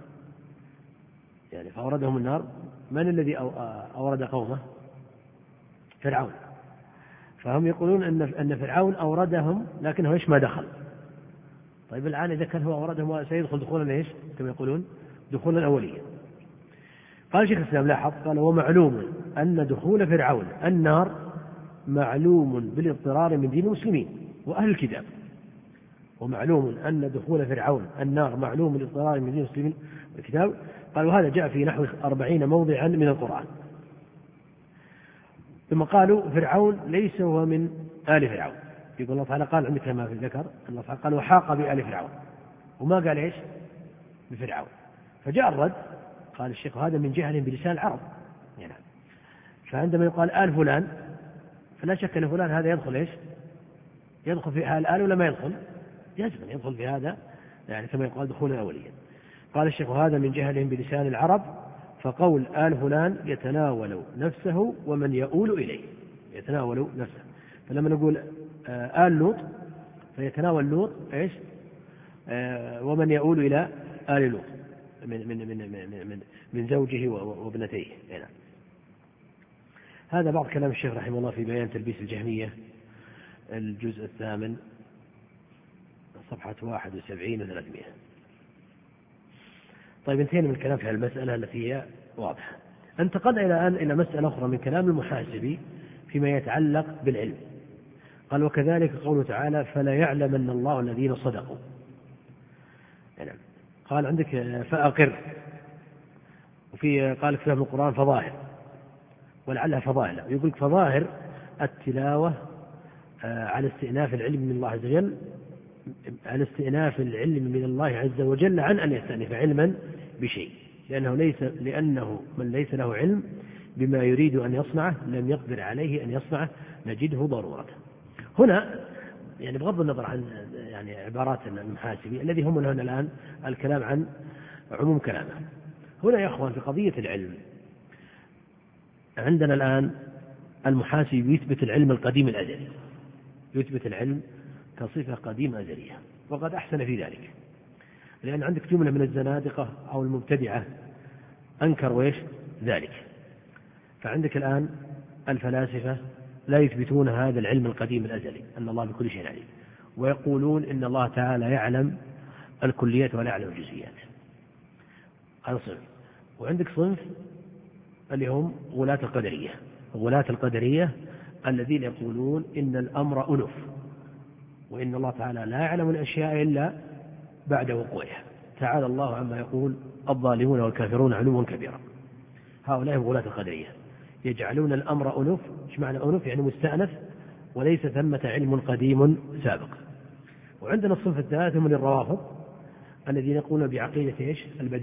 يعني فأوردهم النار. من الذي أورد قومه؟ فرعون. فهم يقولون أن فرعون أوردهم لكنه إيش ما دخل. طيب الآن إذا كان هو أوردهم سيدخل دخولا إيش كما يقولون دخولا أوليا. قال شيخ الإسلام لاحظ قال ومعلوم أن دخول فرعون النار معلوم بالاضطرار من دين المسلمين وأهل الكتاب. ومعلوم أن دخول فرعون النار معلوم بالاضطرار من دين المسلمين والكتاب. قال وهذا جاء في نحو 40 موضعا من القرآن. ثم قالوا فرعون ليس هو من آل فرعون. يقول الله تعالى قال عندك ما في الذكر الله تعالى قال وحاق بآل فرعون، وما قال إيش بفرعون. فجاء الرد قال الشيخ هذا من جهل بلسان العرب. يعني فعندما يقال آل فلان فلا شك أن فلان هذا يدخل إيش يدخل في آل ولا ما يدخل؟ يجب أن يدخل في هذا، يعني كما يقال دخولا أوليا. قال الشيخ هذا من جهلهم بلسان العرب، فقول آل فلان يتناول نفسه ومن يؤول إليه، يتناول نفسه. فلما نقول آل لوط فيتناول لوط إيش ومن يؤول إلى آل لوط من زوجه وابنتيه. يعني هذا بعض كلام الشيخ رحمه الله في بيان تلبيس الجهمية الجزء 8 صفحة 71 و300. طيب انتهينا من الكلام في المسألة التي هي واضحة. انتقل الآن إلى مسألة أخرى من كلام المحاسبي فيما يتعلق بالعلم. قال وكذلك قوله تعالى فلا يعلمن الله الذين صدقوا. يعني قال عندك فأقر، وفي قال في القرآن فظاهر، ولعلها فظاهر. يقول لك فظاهر التلاوة على استئناف العلم من الله عز وجل، على استئناف العلم من الله عز وجل عن أن يستأنف علما بشيء، لأنه من ليس له علم بما يريد أن يصنعه لم يقدر عليه أن يصنعه نجده ضرورة. هنا يعني بغض النظر عن يعني عبارات المحاسبي الذي هم هنا الآن الكلام عن عموم كلامه. هنا يا أخوان في قضية العلم عندنا الآن المحاسب يثبت العلم القديم الأزلي، يثبت العلم كصفة قديمة أزلية، وقد أحسن في ذلك، لأن عندك جملة من الزنادقة أو المبتدعة أنكروا إيش ذلك. فعندك الآن الفلاسفة لا يثبتون هذا العلم القديم الأزلي أن الله بكل شيء عليم، ويقولون إن الله تعالى يعلم الكليات ولا يعلم الجزئيات. هذا صنف. وعندك صنف اللي هم غلاة القدرية، غلاة القدرية الذين يقولون إن الأمر أنف، وإن الله تعالى لا يعلم الأشياء إلا بعد وقوعها، تعالى الله عما يقول الظالمون والكافرون علوا كبيرا. هؤلاء هم غلاة القدرية، يجعلون الأمر أنف. إيش معنى أنف؟ يعني مستأنف وليس ثمة علم قديم سابق. وعندنا الصنف الثالث من الروافض الذين يقولون بعقيدة إيش؟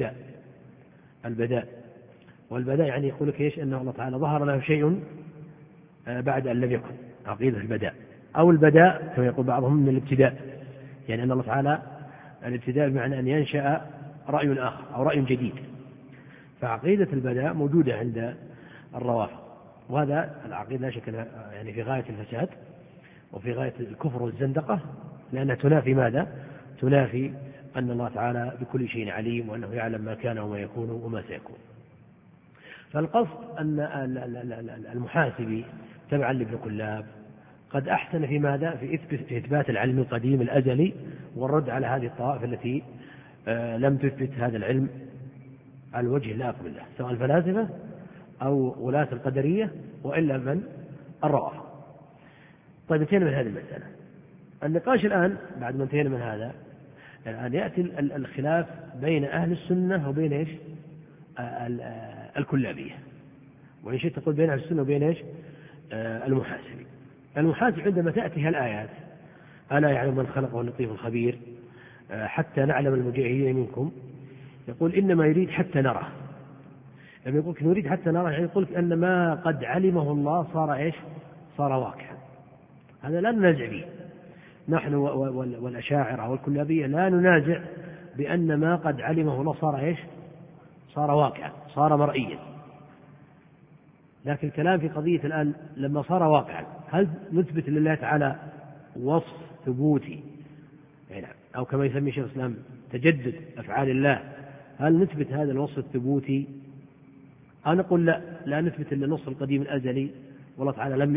البداء. والبداء يعني يقول لك إيش؟ أن الله تعالى ظهر له شيء بعد أن لم يكن، عقيدة البداء. أو البداء كما يقول بعضهم من الابتداء، يعني أن الله تعالى الابتداء بمعنى أن ينشأ رأي آخر أو رأي جديد. فعقيدة البداء موجودة عند الروافض، وهذا العقيدة لا شك يعني في غاية الفساد وفي غاية الكفر والزندقة، لأنها تنافي ماذا؟ تنافي أن الله تعالى بكل شيء عليم، وأنه يعلم ما كان وما يكون وما سيكون. فالقصد أن المحاسبي تبعا لابن كلاب قد أحسن في ماذا؟ في إثبات العلم القديم الأزلي والرد على هذه الطوائف التي لم تثبت هذا العلم على الوجه اللائق بالله، سواء الفلاسفة أو غلاة القدرية وإلا من الروافض. طيب انتهينا من هذه المسألة. النقاش الآن بعد ما انتهينا من هذا، الآن يأتي الخلاف بين أهل السنة وبين إيش؟ الكلابية، وإن شئت تقول بين أهل السنة وبين إيش؟ المحاسبين. المحاسب عندما تأتي الآيات ألا يعلم من خلق واللطيف الخبير حتى نعلم المجاهدين منكم، يقول إنما يريد حتى نرى. لما يقول نريد حتى نرى يعني يقول أن ما قد علمه الله صار إيش؟ صار واقعا. هذا لا ننازع فيه، نحن والأشاعرة والكلابية لا ننازع بأن ما قد علمه الله صار إيش؟ صار واقعا، صار مرئيا. لكن الكلام في قضية الآن لما صار واقعا، هل نثبت لله تعالى وصف ثبوتي أو كما يسمي شيخ الإسلام تجدد أفعال الله؟ هل نثبت هذا الوصف الثبوتي؟ أو نقول لا نثبت إلا النص القديم الأزلي، والله تعالى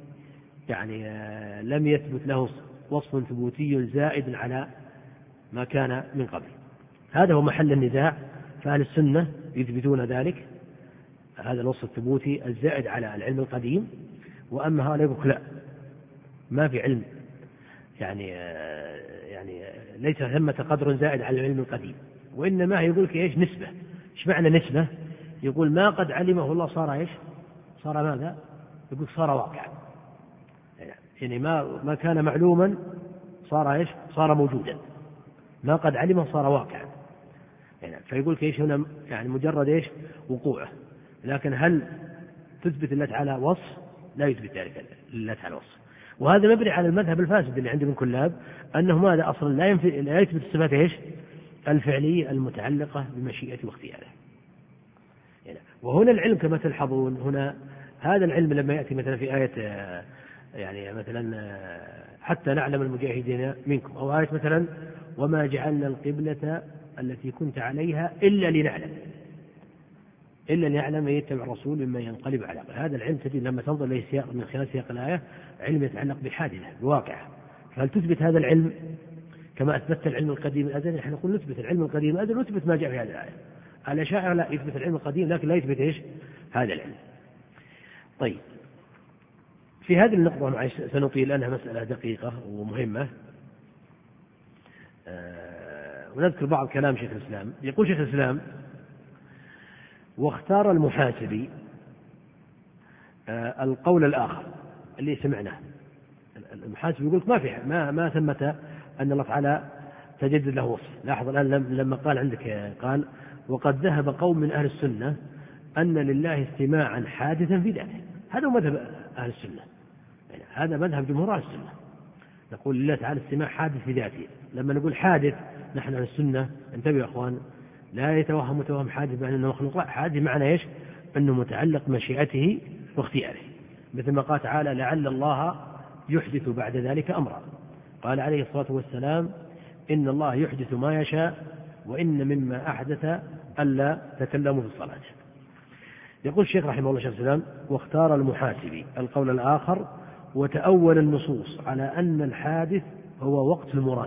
لم يثبت له وصف ثبوتي زائد على ما كان من قبل. هذا هو محل النزاع. فأهل السنة يثبتون ذلك، هذا الوصف الثبوتي الزائد على العلم القديم، وأما هؤلاء يقول لا، ما في علم، يعني ليس ثمة قدر زائد على العلم القديم، وإنما يقول لك إيش؟ نسبة. إيش معنى نسبة؟ يقول ما قد علمه الله صار إيش؟ صار ماذا؟ يقول صار واقعا، يعني ما كان معلوما صار إيش؟ صار موجودا. ما قد علمه صار واقعا، يعني فيقول لك إيش هنا؟ يعني مجرد إيش؟ وقوعه. لكن هل تثبت الله تعالى وصف؟ لا يثبت ذلك لله تعالى وصف. وهذا مبني على المذهب الفاسد اللي عند ابن كلاب، أنه ماذا أصلا لا يثبت الصفات إيش؟ الفعلية المتعلقة بمشيئته واختياره. يعني وهنا العلم كما تلحظون هنا، هذا العلم لما يأتي مثلا في آية يعني مثلا حتى نعلم المجاهدين منكم، أو آية مثلا وما جعلنا القبلة التي كنت عليها إلا لنعلم من يتبع الرسول مما ينقلب على عقبه. هذا العلم تجد لما تنظر له من خلال سياق الآية علم يتعلق بحادثة بواقع. فهل تثبت هذا العلم كما أثبت العلم القديم الأزلي؟ نحن نقول نثبت العلم القديم الأزلي ونثبت ما جاء في هذه الآية. الأشاعرة لا، يثبت العلم القديم لكن لا يثبت إيش؟ هذا العلم. طيب في هذه النقطة سنطيل لأنها مسألة دقيقة ومهمة، ونذكر بعض كلام شيخ الإسلام. يقول شيخ الإسلام واختار المحاسبي القول الآخر اللي سمعناه. المحاسب يقول ما في ما ثمة أن الله تعالى تجدد له وصف. لاحظ الآن لما قال عندك قال وقد ذهب قوم من أهل السنة أن لله استماعا حادثا في ذاته. هذا هو مذهب أهل السنة، يعني هذا مذهب جمهور أهل السنة، نقول لله تعالى السماع حادث في ذاته. لما نقول حادث نحن عن السنة، انتبهوا يا أخوان، لا يتوهم متوهم حادث بأن أنه مخلوق، لا، حادث معنى إيش؟ أنه متعلق مشيئته واختياره، مثل ما قال تعالى لعل الله يحدث بعد ذلك أمرا. قال عليه الصلاة والسلام إن الله يحدث ما يشاء وإن مما أحدث ألا تكلموا في الصلاة. يقول الشيخ رحمه الله شيخ الإسلام: واختار المحاسبي القول الآخر وتأول النصوص على أن الحادث هو وقت المراد،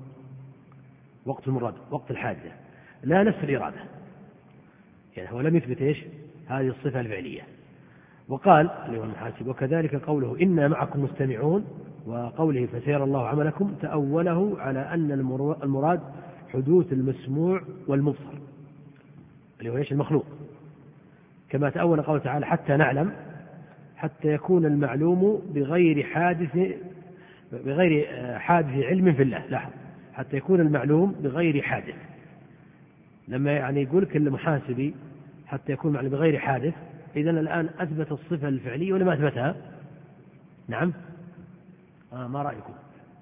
وقت الحادثة، لا نفس الإرادة، يعني هو لم يثبت إيش؟ هذه الصفة الفعلية. وقال أيها المحاسب: وكذلك قوله إنا معكم مستمعون وقوله فسيرى الله عملكم تأوله على أن المراد حدوث المسموع والمبصر اللي هو إيش؟ المخلوق، كما تأول قوله تعالى حتى نعلم، حتى يكون المعلوم بغير حادث علم في الله. لاحظ، حتى يكون المعلوم بغير حادث، لما يعني يقول لك المحاسبي حتى يكون معلوم بغير حادث، إذن الآن أثبت الصفة الفعلية ولا ما أثبتها؟ نعم، ما رأيكم؟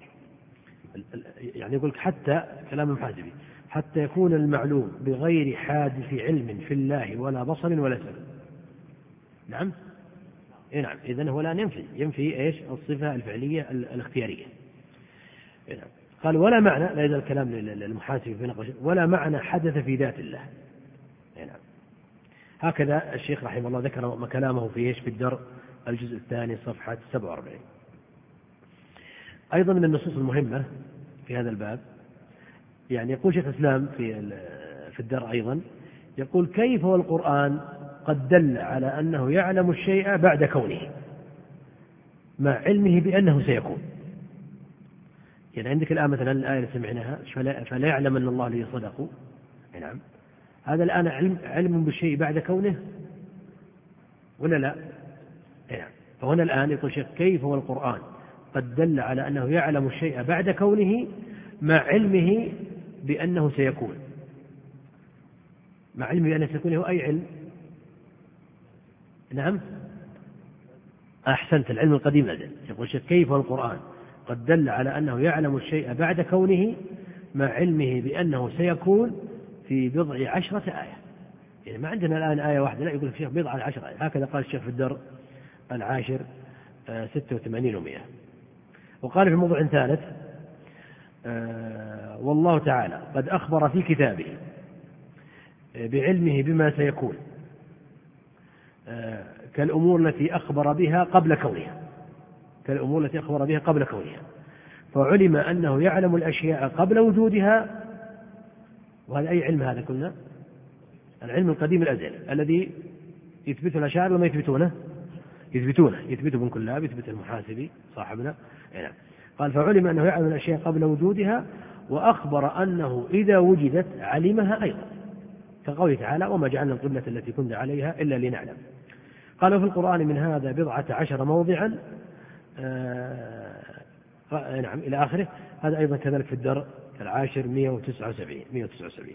يعني يقول لك حتى كلام المحاسبي حتى يكون المعلوم بغير حادث علم في الله ولا بصر ولا سمع. نعم، إيه نعم، إذن هو الآن ينفي إيش؟ الصفة الفعلية الاختيارية. إيه نعم. قال ولا معنى، لا يزال الكلام للمحاسب في نقش، ولا معنى حدث في ذات الله. إيه نعم. هكذا الشيخ رحمه الله ذكر كلامه في إيش؟ في الدرء الجزء الثاني صفحة 47. أيضا من النصوص المهمة في هذا الباب، يعني يقول شيخ الإسلام في الدرء أيضا، يقول كيف والقرآن قد دل على أنه يعلم الشيء بعد كونه مع علمه بأنه سيكون. يعني عندك الآن مثلا الآية اللي سمعناها فلا يعلم أن الله لي صدقوا. نعم، هذا الآن علم بالشيء بعد كونه ولا لا؟ نعم. فهنا الآن يقول شيخ كيف والقرآن قد دل على أنه يعلم الشيء بعد كونه مع علمه بأنه سيكون. مع علمه بأنه سيكون هو أي علم؟ نعم، أحسنت، العلم القديم الأزل. يقول شيخ كيف والقرآن قد دل على أنه يعلم الشيء بعد كونه مع علمه بأنه سيكون في بضع 10 آية. يعني ما عندنا الآن آية واحدة، لا، يقول الشيخ بضع 10 آية. هكذا قال الشيخ في الدرء العاشر 86 و100. وقال في موضوع ثالث والله تعالى قد أخبر في كتابه بعلمه بما سيكون كالأمور التي أخبر بها قبل كونها، فعلم أنه يعلم الأشياء قبل وجودها. وهذا أي علم هذا؟ قلنا العلم القديم الأزل الذي يثبته الأشاعرة وما يثبتونه، يثبته من كلها، يثبت المحاسبي صاحبنا. نعم. قال فعلم أنه يعلم الأشياء قبل وجودها وأخبر أنه إذا وجدت علمها أيضا، كقوله تعالى وما جعلنا القبلة التي كنت عليها إلا لنعلم. قالوا في القرآن من هذا 14 موضعا نعم إلى آخره. هذا أيضا كذلك في الدرء العاشر 179.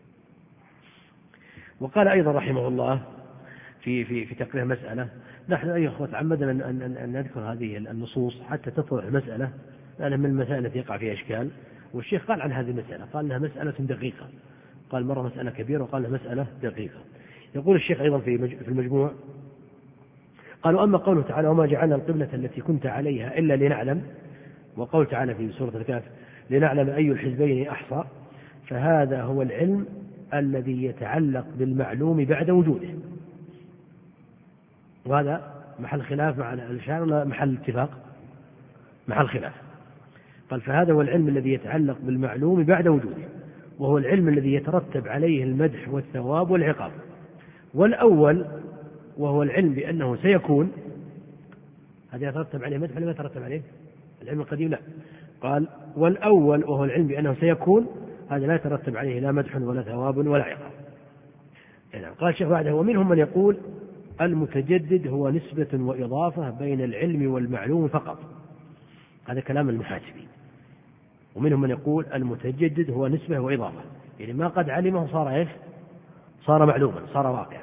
وقال أيضا رحمه الله في تقرير مسألة، نحن أيها الأخوة تعمدنا أن نذكر هذه النصوص حتى تطرح المسألة، لأنها من المسائل التي يقع فيها إشكال. والشيخ قال عن هذه المسألة، قال أنها مسألة دقيقة، قال مرة مسألة كبيرة وقال أنها مسألة دقيقة. يقول الشيخ أيضا في المجموع، قالوا أما قوله تعالى وما جعلنا القبلة التي كنت عليها إلا لنعلم، وقول تعالى في سورة الكهف لنعلم أي الحزبين أحصى، فهذا هو العلم الذي يتعلق بالمعلوم بعد وجوده. وهذا محل خلاف مع الأشاعرة ولا محل اتفاق؟ محل خلاف. قال فهذا هو العلم الذي يتعلق بالمعلوم بعد وجوده، وهو العلم الذي يترتب عليه المدح والثواب والعقاب. والأول وهو العلم بأنه سيكون، هذا يترتب عليه مدح ولا ما يترتب عليه؟ العلم القديم لا. قال والأول وهو العلم بأنه سيكون، هذا لا يترتب عليه لا مدح ولا ثواب ولا عقاب. يعني قال الشيخ بعده ومنهم من يقول المتجدد هو نسبة وإضافة بين العلم والمعلوم فقط، هذا كلام المحاسبين. ومنهم من يقول المتجدد هو نسبة وإضافة، يعني ما قد علمه صار إيش؟ صار معلوما، صار واقعا.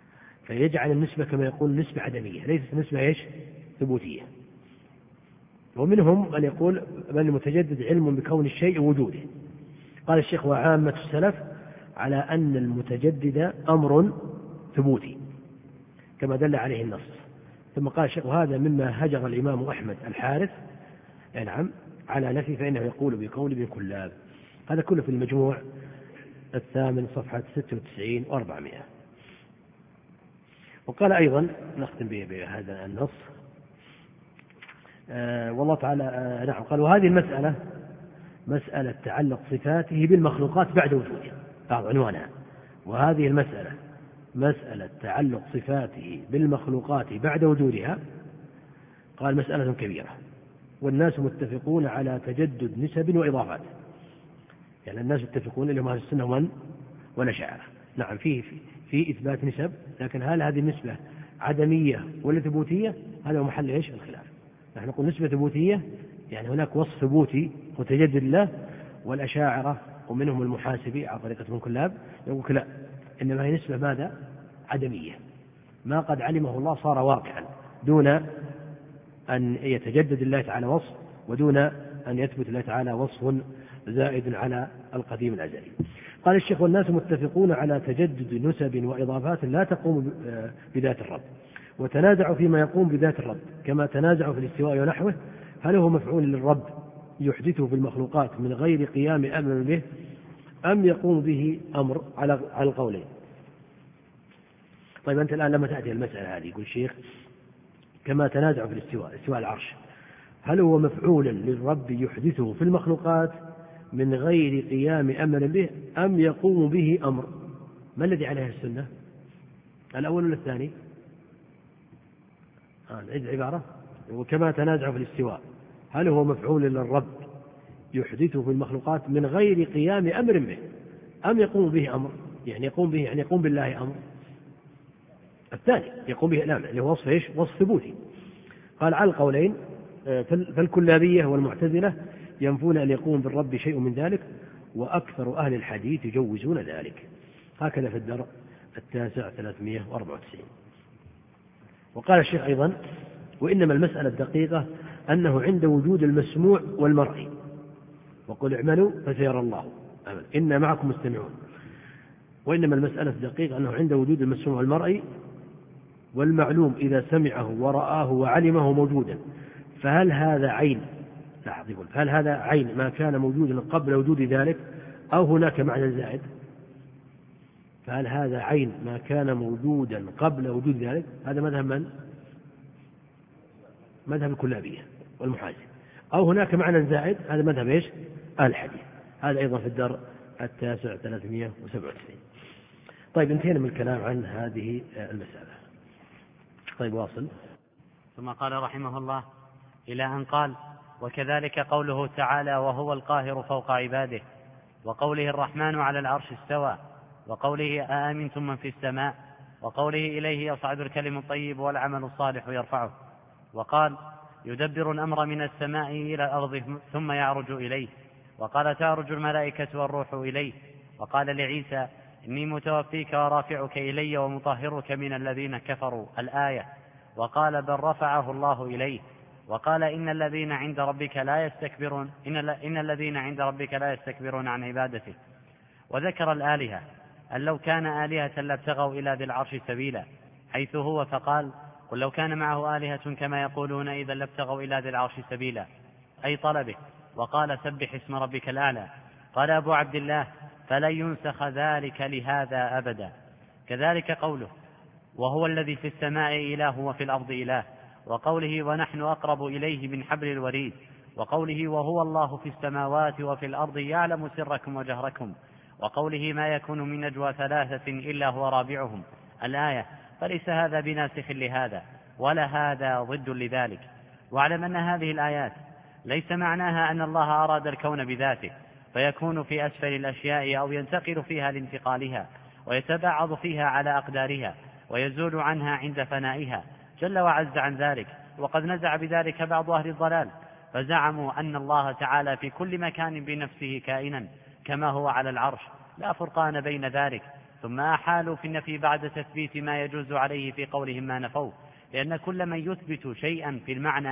فيجعل النسبة كما يقول نسبة عدمية، ليست نسبة إيش؟ ثبوتية. ومنهم من يقول بل المتجدد علم بكون الشيء وجوده. قال الشيخ وعامة السلف على أن المتجدد أمر ثبوتي كما دل عليه النص. ثم قال الشيخ وهذا مما هجر الإمام أحمد الحارث نعم على نفي فإنه يقول بقول ابن كلاب. هذا كله في المجموع الثامن صفحة 96 و400. وقال أيضا نختم بهذا النص والله تعالى نعم قال وهذه المسألة مسألة تعلق صفاته بالمخلوقات بعد وجودها بعض عنوانها. وهذه المسألة مسألة تعلق صفاته بالمخلوقات بعد وجودها قال مسألة كبيرة والناس متفقون على تجدد نسب وإضافات. يعني الناس متفقون اللي هم أهل السنة والأشاعرة نعم في إثبات نسب، لكن هل هذه النسبة عدمية ولا ثبوتية؟ هذا هو محل إيش الخلاف. نحن نقول نسبة ثبوتية يعني هناك وصف ثبوتي متجدد له، والأشاعرة ومنهم المحاسبي على طريقة ابن كلاب يقول لا، إنما هي نسبة ماذا؟ عدمية، ما قد علمه الله صار واقعا دون أن يتجدد الله تعالى وصف ودون أن يثبت الله تعالى وصف زائد على القديم الأزلي. قال الشيخ والناس متفقون على تجدد نسب وإضافات لا تقوم بذات الرب، وتنازعوا فيما يقوم بذات الرب كما تنازعوا في الاستواء ونحوه، هل هو مفعول للرب يحدثه في المخلوقات من غير قيام أمر به أم يقوم به أمر على القولين. طيب أنت الآن لما تأتي المسألة هذه يقول الشيخ كما تنازعوا في الاستواء، استواء العرش، هل هو مفعول للرب يحدثه في المخلوقات من غير قيام أمر به أم يقوم به أمر؟ ما الذي عليه السنة؟ الأول ولا الثاني؟ نعيد العبارة. وكما تنازعوا في الاستواء هل هو مفعول للرب يحدثه في المخلوقات من غير قيام أمر به أم يقوم به أمر؟ يعني يقوم به يعني يقوم بالله أمر. الثاني يقوم به نعم اللي هو وصف ايش؟ وصف ثبوتي. قال على القولين، فالكلابية والمعتزلة ينفون أن يقوم بالرب شيء من ذلك، وأكثر أهل الحديث يجوزون ذلك. هكذا في الدرء 9 394. وقال الشيخ أيضا وإنما المسألة الدقيقة أنه عند وجود المسموع والمرئي، وقل اعملوا فسيرى الله إنا معكم مستمعون. وإنما المسألة الدقيقة أنه عند وجود المسموع والمرئي والمعلوم إذا سمعه ورآه وعلمه موجودا، فهل هذا عين هل هذا عين ما كان موجودا قبل وجود ذلك أو هناك معنى زائد؟ فهل هذا عين ما كان موجودا قبل وجود ذلك؟ هذا مذهب من؟ مذهب الكلابية والمحاسب. أو هناك معنى زائد؟ هذا مذهب إيش؟ أهل الحديث. هذا أيضا في الدار 9 397. طيب انتهينا من الكلام عن هذه المسألة. طيب واصل. ثم قال رحمه الله إلى أن قال وكذلك قوله تعالى وهو القاهر فوق عباده، وقوله الرحمن على العرش استوى، وقوله أأمنتم من في السماء، وقوله إليه يصعد الكلم الطيب والعمل الصالح يرفعه. وقال يدبر الأمر من السماء إلى الأرض ثم يعرج إليه. وقال تعرج الملائكة والروح إليه. وقال لعيسى إني متوفيك ورافعك إلي ومطهرك من الذين كفروا الآية. وقال بل رفعه الله إليه. وقال إن الذين عند ربك لا يستكبرون عن عبادته. وذكر الآلهة أن لو كان آلهة لابتغوا إلى ذي العرش سبيلا حيث هو، فقال قل لو كان معه آلهة كما يقولون إذا لابتغوا إلى ذي العرش سبيلا أي طلبه. وقال سبح اسم ربك الأعلى. قال أبو عبد الله فلن ينسخ ذلك لهذا أبدا. كذلك قوله وهو الذي في السماء إله وفي الأرض إله، وقوله ونحن أقرب إليه من حبل الوريد، وقوله وهو الله في السماوات وفي الأرض يعلم سركم وجهركم، وقوله ما يكون من نجوى ثلاثة إلا هو رابعهم الآية. فليس هذا بناسخ لهذا ولا هذا ضد لذلك. واعلم أن هذه الآيات ليس معناها أن الله أراد الكون بذاته فيكون في أسفل الأشياء أو ينتقل فيها لانتقالها ويتبعض فيها على أقدارها ويزول عنها عند فنائها جل وعز عن ذلك. وقد نزع بذلك بعض أهل الضلال فزعموا أن الله تعالى في كل مكان بنفسه كائنا كما هو على العرش لا فرقان بين ذلك، ثم أحالوا في النفي بعد تثبيت ما يجوز عليه في قولهم ما نفوه، لأن كل من يثبت شيئا في المعنى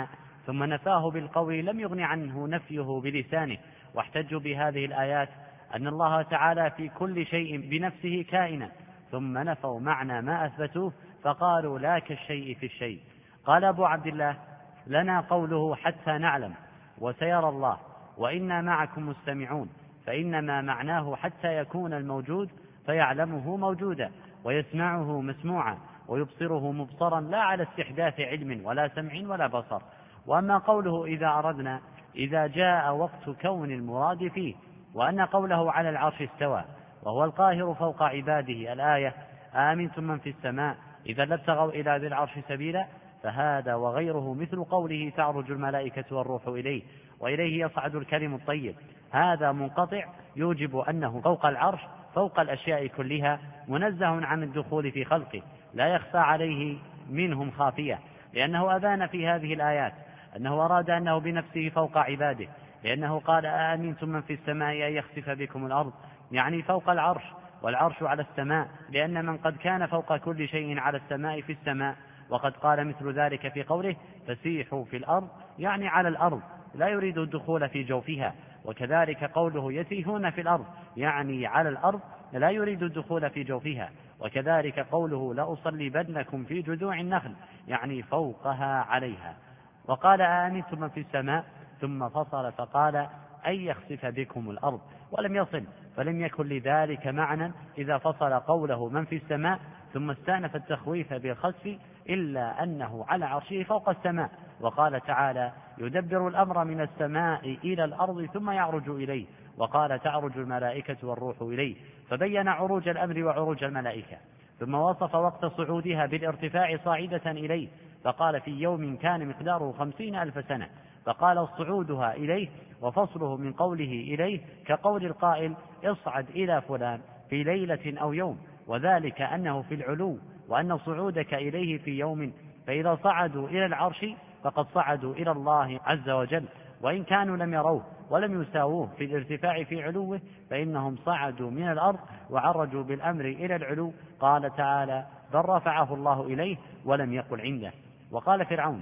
ثم نفاه بالقول لم يغن عنه نفيه بلسانه. واحتجوا بهذه الآيات أن الله تعالى في كل شيء بنفسه كائنا، ثم نفوا معنى ما أثبتوه فقالوا لا كالشيء في الشيء. قال أبو عبد الله: لنا قوله حتى نعلم وسيرى الله وإنا معكم مستمعون، فإنما معناه حتى يكون الموجود فيعلمه موجودا ويسمعه مسموعا ويبصره مبصرا، لا على استحداث علم ولا سمع ولا بصر. وأما قوله إذا أردنا إذا جاء وقت كون المراد فيه، وأن قوله على العرش استوى وهو القاهر فوق عباده الآية آمنتم من في السماء إذا لابتغوا إلى ذي العرش سبيلا، فهذا وغيره مثل قوله تعرج الملائكة والروح إليه وإليه يصعد الكلم الطيب، هذا منقطع يوجب أنه فوق العرش فوق الأشياء كلها، منزه عن الدخول في خلقه، لا يخفى عليه منهم خافية، لأنه أبان في هذه الآيات أنه أراد أنه بنفسه فوق عباده، لأنه قال آمنتم من في السماء أن يخسف بكم الأرض، يعني فوق العرش، والعرش على السماء، لأن من قد كان فوق كل شيء على السماء في السماء. وقد قال مثل ذلك في قوله فسيحوا في الأرض، يعني على الأرض، لا يريد الدخول في جوفها. وكذلك قوله يتيهون في الأرض، يعني على الأرض، لا يريد الدخول في جوفها. وكذلك قوله لأصلبنكم في جذوع النخل، يعني فوقها عليها. وقال آمنتم من في السماء، ثم فصل فقال أن يخسف بكم الأرض، ولم يصل، فلم يكن لذلك معنى إذا فصل قوله من في السماء ثم استأنف التخويف بالخسف، إلا أنه على عرشه فوق السماء. وقال تعالى يدبر الأمر من السماء إلى الأرض ثم يعرج إليه، وقال تعرج الملائكة والروح إليه، فبين عروج الأمر وعروج الملائكة. ثم وصف وقت صعودها بالارتفاع صاعدة إليه، فقال في يوم كان مقداره 50,000 سنة، فقال صعودها إليه وفصله من قوله إليه كقول القائل اصعد إلى فلان في ليلة أو يوم، وذلك أنه في العلو، وأن صعودك إليه في يوم، فإذا صعدوا إلى العرش فقد صعدوا إلى الله عز وجل، وإن كانوا لم يروه ولم يساووه في الارتفاع في علوه، فإنهم صعدوا من الأرض وعرجوا بالأمر إلى العلو. قال تعالى بل رفعه الله إليه ولم يقل عنده. وقال فرعون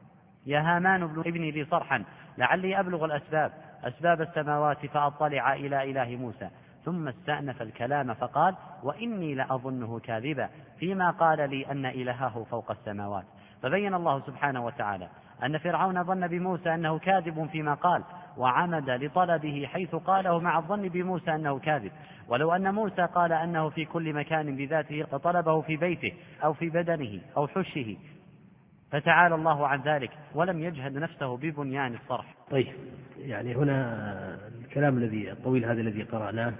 يا هامان ابن لي صرحا لعلي أبلغ أسباب السماوات فأطلع إلى إله موسى، ثم استأنف الكلام فقال وإني لأظنه كاذبا فيما قال لي أن إلهه فوق السماوات. فبين الله سبحانه وتعالى أن فرعون ظن بموسى أنه كاذب فيما قال، وعمد لطلبه حيث قاله مع الظن بموسى أنه كاذب. ولو أن موسى قال أنه في كل مكان بذاته لطلبه في بيته أو في بدنه أو حشه، فتعالى الله عن ذلك ولم يجهد نفسه ببنيان الصرح. طيب، يعني هنا الكلام الطويل هذا الذي قرأناه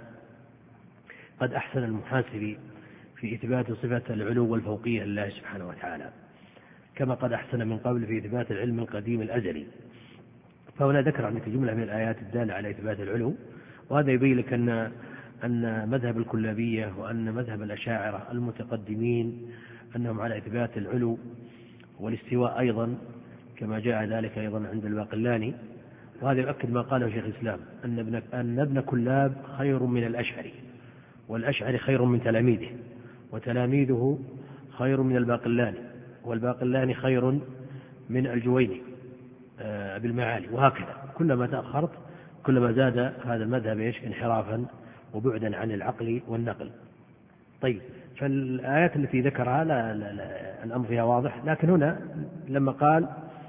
قد أحسن المحاسبي في إثبات صفة العلو والفوقية لله سبحانه وتعالى، كما قد أحسن من قبل في إثبات العلم القديم الأزلي. فهنا ذكر عندك جملة من الآيات الدالة على إثبات العلو، وهذا يبين لك أن مذهب الكلابية وأن مذهب الأشاعرة المتقدمين أنهم على إثبات العلو والاستواء أيضا، كما جاء ذلك أيضا عند الباقلاني. وهذا يؤكد ما قاله شيخ الإسلام أن ابن كلاب خير من الأشعري، والأشعري خير من تلاميذه، وتلاميذه خير من الباقلاني، والباقلاني خير من الجويني بالمعالي، وهكذا. كلما تأخرت كلما زاد هذا المذهب انحرافا وبعدا عن العقل والنقل. طيب، فالآيات التي ذكرها لا الأمر فيها واضح، لكن هنا لما قال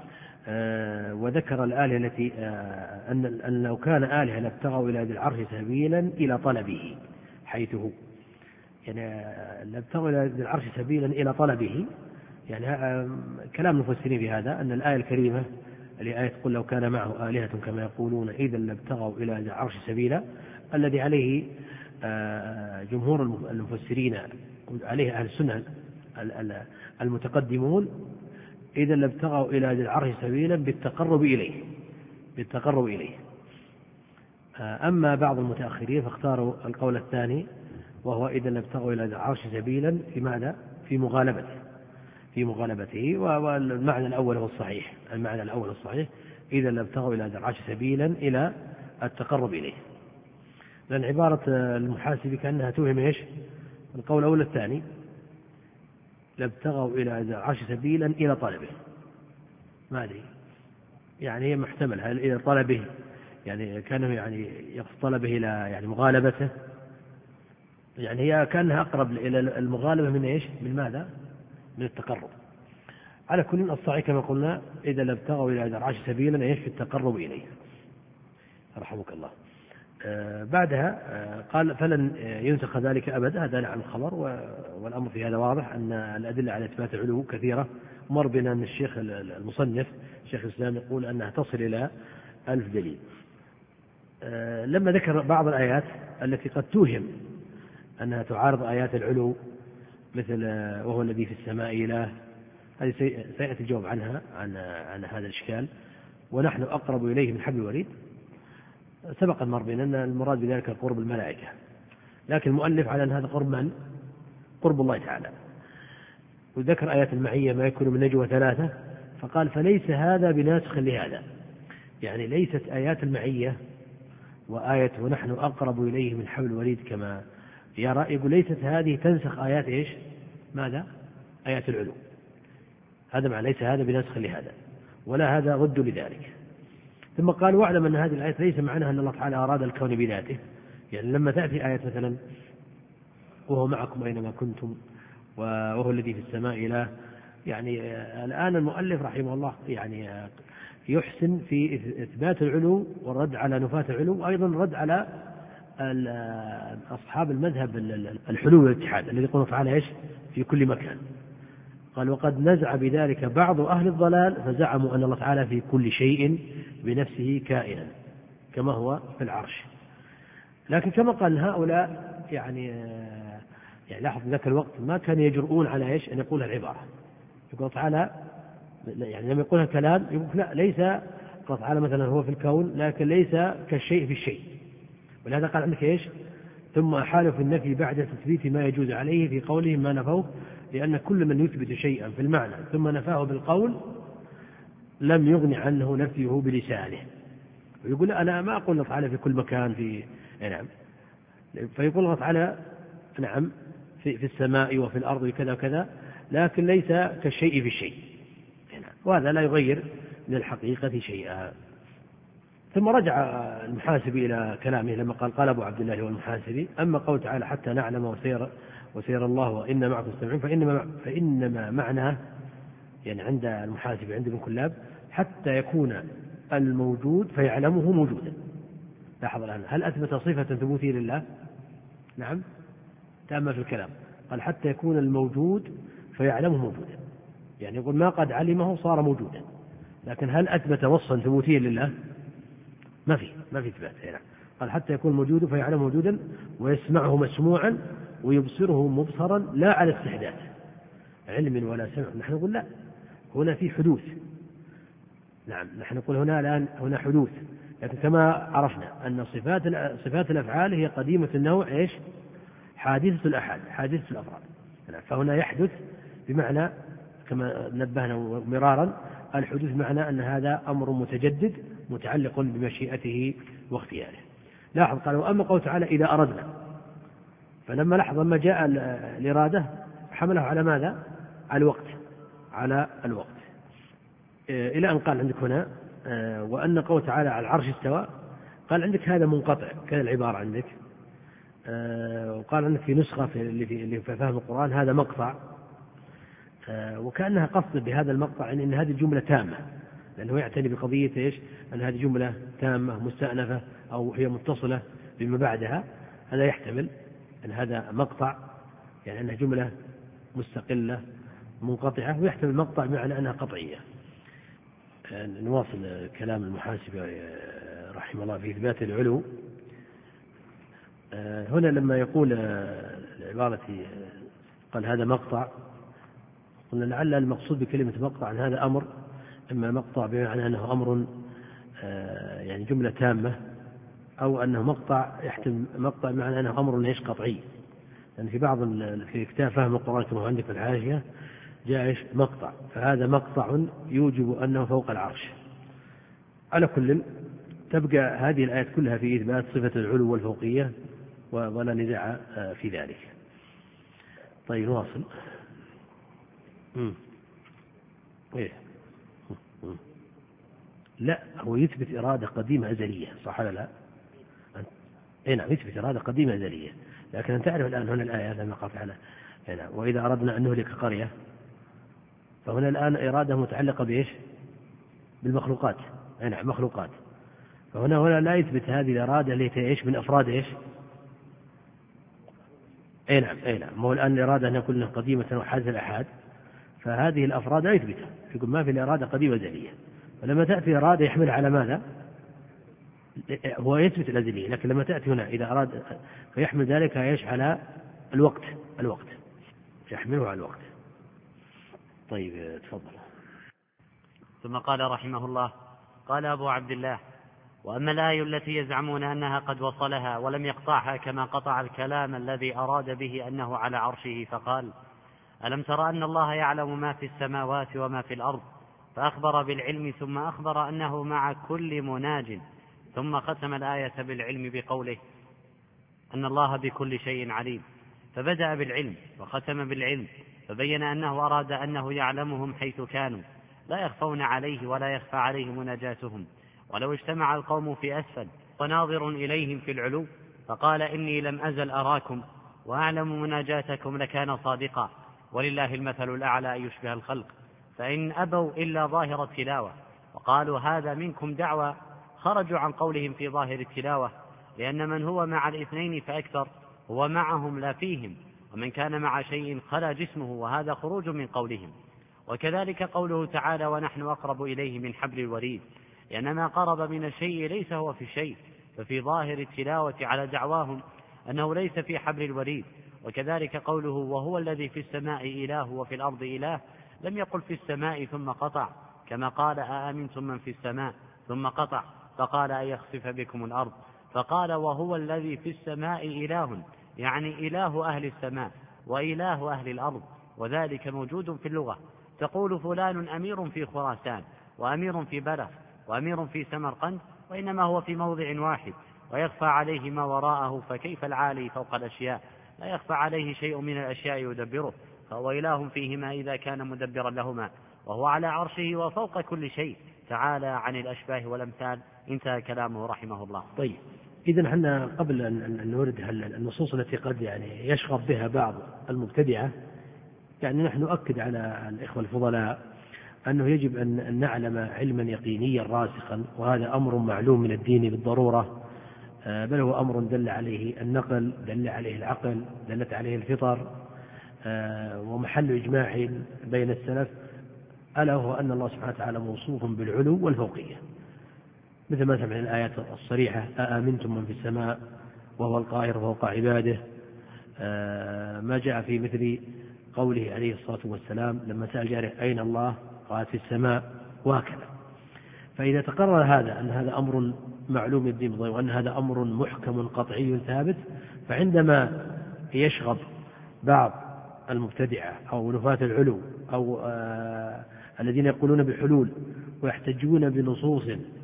وذكر الآلهة التي أن لو كان آلهة لابتغوا إلى ذي العرش سبيلا إلى طلبه، حيث هو يعني لابتغوا إلى ذي العرش سبيلا إلى طلبه، يعني كلام المفسرين في هذا أن الآية الكريمة لآية قل لو كان معه آلهة كما يقولون إذا لابتغوا إلى ذي العرش سبيلا، الذي عليه جمهور المفسرين، عليه أهل السنة المتقدمون، إذا لابتغوا إلى ذي العرش سبيلا بالتقرب إليه. أما بعض المتأخرين فاختاروا القول الثاني، وهو إذا لابتغوا إلى ذي العرش سبيلا في ماذا؟ في مغالبته. والمعنى الأول هو الصحيح، إذا لابتغوا إلى ذي العرش سبيلا إلى التقرب إليه، لأن عبارة المحاسب كأنها توهم إيش؟ القول الأول الثاني، لابتغوا إلى ذي العرش سبيلا إلى طلبه. ما أدري يعني هي محتمل، هل إلى طلبه يعني كانه يعني يقصد طلبه إلى يعني مغالبته، يعني هي كانها أقرب إلى المغالبة من إيش؟ من ماذا؟ من التقرب. على كل الصحيح كما قلنا إذا لابتغوا إلى العرش سبيلا إيش في التقرب إليه. رحمك الله. بعدها قال فلن ينسخ ذلك أبدا، هذا نعم خبر، والأمر في هذا واضح أن الأدلة على إثبات العلو كثيرة. مر بنا أن الشيخ المصنف شيخ الإسلام يقول أنها تصل إلى 1000 دليل. لما ذكر بعض الآيات التي قد توهم أنها تعارض آيات العلو مثل وهو الذي في السماء إله، هذه سيأتي الجواب عنها عن هذا الإشكال. ونحن أقرب إليه من حبل الوريد، سبق مر بنا أن المراد بذلك قرب الملائكة، لكن المؤلف على أن هذا قرب من؟ قرب الله تعالى. وذكر آيات المعية ما يكون من نجوى 3، فقال فليس هذا بناسخ لهذا، يعني ليست آيات المعية وآية ونحن أقرب إليه من حبل الوريد كما يرى، يقول ليست هذه تنسخ آيات إيش؟ ماذا؟ آيات العلو. هذا معنى ليس هذا بناسخ لهذا، ولا هذا ضد لذلك. ثم قال واعلم أن هذه الآية ليس معناها أن الله تعالى أراد الكون بذاته، يعني لما تأتي آية مثلا وهو معكم أينما كنتم وهو الذي في السماء إله، يعني الآن المؤلف رحمه الله يعني يحسن في إثبات العلو والرد على نفاة العلو، وأيضا الرد على أصحاب المذهب الحلول والاتحاد الذي يقول تعالى إيش؟ في كل مكان. قال وقد نزع بذلك بعض أهل الضلال فزعموا أن الله تعالى في كل شيء بنفسه كائنا كما هو في العرش. لكن كما قال هؤلاء يعني لاحظ ذاك الوقت ما كان يجرؤون على إيش؟ أن يقول العبارة، يقول تعالى يعني لما يقولها كلام يقول لا، ليس قال تعالى مثلا هو في الكون لكن ليس كالشيء في الشيء. ولهذا قال عندك إيش؟ ثم أحالوا في النفي بعد تثبيت ما يجوز عليه في قولهم ما نفوه، لأن كل من يثبت شيئا في المعنى ثم نفاه بالقول لم يغن عنه نفيه بلسانه. ويقول أنا ما أقول الله تعالى في كل مكان في نعم، فيقول الله تعالى نعم في السماء وفي الأرض وكذا وكذا، لكن ليس كالشيء في الشيء، وهذا لا يغير من الحقيقة شيئا. ثم رجع المحاسبي إلى كلامه لما قال أبو عبد الله والمحاسبي أما قول تعالى حتى نعلم وسير الله وإن معكم مستمعون فإنما معناه يعني عند المحاسبي عند ابن كلاب حتى يكون الموجود فيعلمه موجودا. لاحظ الآن هل أثبت صفة ثبوتية لله؟ نعم، تأمل في الكلام، قال حتى يكون الموجود فيعلمه موجودا، يعني يقول ما قد علمه صار موجودا. لكن هل أثبت وصفا ثبوتيا لله؟ ما في إثبات هنا. قال حتى يكون موجود فيعلمه موجودا ويسمعه مسموعا ويبصره مبصرا لا على استحداث علم ولا سمع. نحن نقول لا، هنا في حدوث. نعم نحن نقول هنا حدوث، لكن كما عرفنا أن صفات الأفعال هي قديمة النوع إيش؟ حادثة الأحد، حادثة الأفراد. فهنا يحدث بمعنى كما نبهنا مرارا الحدوث بمعنى أن هذا أمر متجدد متعلق بمشيئته واختياره. لاحظ قال وأما قول تعالى إذا أردنا، فلما لحظ ما جاء الإرادة حمله على ماذا؟ على الوقت إلى أن قال عندك هنا وأن قول تعالى على العرش استوى، قال عندك هذا منقطع كان العبارة عندك، وقال عندك في نسخة اللي في فهم القرآن هذا مقطع، وكأنها قصد بهذا المقطع إن هذه الجملة تامة، لأنه يعتني بقضية إيش؟ أن هذه جملة تامة مستأنفة أو هي متصلة بما بعدها. هذا يحتمل أن هذا مقطع يعني أنها جملة مستقلة منقطعة، ويحتمل مقطع بمعنى أنها قطعية. نواصل كلام المحاسب رحمه الله في إثبات العلو. هنا لما يقول العبارة قال هذا مقطع، قلنا لعل المقصود بكلمة مقطع أن هذا أمر، إما مقطع بمعنى أنه أمر يعني جملة تامة، أو أنه مقطع يحتمل مقطع بمعنى أنه أمر ليس قطعي، لأن في بعض في كتاب فهم القرآن كما عندك في الحاشية جاء مقطع، فهذا مقطع يوجب أنه فوق العرش. على كل تبقى هذه الآيات كلها في إثبات صفة العلو والفوقية ولا نزاع في ذلك. طيب نواصل. إيه لا، هو يثبت إرادة قديمة أزلية، صح ولا لا؟ أي نعم، يثبت إرادة قديمة أزلية، لكن أن تعرف الآن هنا الآية لما قال تعالى وإذا أردنا أن نهلك قرية، فهنا الآن إرادة متعلقة بإيش؟ بالمخلوقات. أي نعم، مخلوقات. فهنا لا يثبت هذه الإرادة التي إيش من أفراد إيش؟ أي نعم. هو الآن الإرادة أن يكون قديمة وحادث الأحاد، فهذه الأفراد لا يثبتها، يقول ما في الإرادة قديمة أزلية. فلما تأتي إرادة يحمل على ماذا؟ هو يثبت الأزلية، لكن لما تأتي هنا إذا أراد فيحمل ذلك إيش؟ على الوقت يحمله على الوقت. طيب تفضل. ثم قال رحمه الله: قال أبو عبد الله: وأما الآية التي يزعمون أنها قد وصلها ولم يقطعها كما قطع الكلام الذي أراد به أنه على عرشه، فقال: ألم تر أن الله يعلم ما في السماوات وما في الأرض، فأخبر بالعلم ثم أخبر أنه مع كل مناج، ثم ختم الآية بالعلم بقوله أن الله بكل شيء عليم، فبدأ بالعلم وختم بالعلم، فبين أنه أراد أنه يعلمهم حيث كانوا لا يخفون عليه ولا يخفى عليه مناجاتهم، ولو اجتمع القوم في أسفل وناظر إليهم في العلو فقال إني لم أزل أراكم وأعلم مناجاتكم لكان صادقا، ولله المثل الأعلى أن يشبه الخلق، فإن أبوا إلا ظاهر التلاوة وقالوا هذا منكم دعوى خرجوا عن قولهم في ظاهر التلاوة، لأن من هو مع الاثنين فأكثر هو معهم لا فيهم، ومن كان مع شيء خلا جسمه، وهذا خروج من قولهم. وكذلك قوله تعالى: ونحن أقرب إليه من حبل الوريد، لأن ما قرب من الشيء ليس هو في الشيء، ففي ظاهر التلاوة على دعواهم أنه ليس في حبل الوريد. وكذلك قوله: وهو الذي في السماء إله وفي الأرض إله، لم يقل في السماء ثم قطع، كما قال أأمنتم من في السماء ثم قطع فقال أن يخسف بكم الأرض، فقال وهو الذي في السماء إله، يعني إله أهل السماء وإله أهل الأرض، وذلك موجود في اللغة. تقول فلان أمير في خراسان، وأمير في بلخ، وأمير في سمرقند، وإنما هو في موضع واحد، ويخفى عليه ما وراءه، فكيف العالي فوق الأشياء؟ لا يخفى عليه شيء من الأشياء يدبره، فهو إله فيهما إذا كان مدبرا لهما، وهو على عرشه وفوق كل شيء، تعالى عن الأشباه والأمثال. انتهى كلامه رحمه الله. طيب، إذن احنا قبل أن نورد النصوص التي قد يشغب بها بعض المبتدعة، نحن نؤكد على الإخوة الفضلاء أنه يجب أن نعلم علما يقينيا راسخا، وهذا أمر معلوم من الدين بالضرورة، بل هو أمر دل عليه النقل، دل عليه العقل، دلت عليه الفطر، ومحل إجماع بين السلف، ألا وهو أن الله سبحانه وتعالى موصوف بالعلو والفوقية، مثل ما سمعنا الآيات الصريحة: أأمنتم من في السماء وهو القاهر فوق عباده، ما جاء في مثل قوله عليه الصلاة والسلام لما سأل جاره أين الله؟ قال في السماء، وهكذا. فإذا تقرر هذا أن هذا أمر معلوم الدين وأن هذا أمر محكم قطعي ثابت، فعندما يشغب بعض المبتدعة أو نفاة العلو أو الذين يقولون بالحلول ويحتجون بنصوص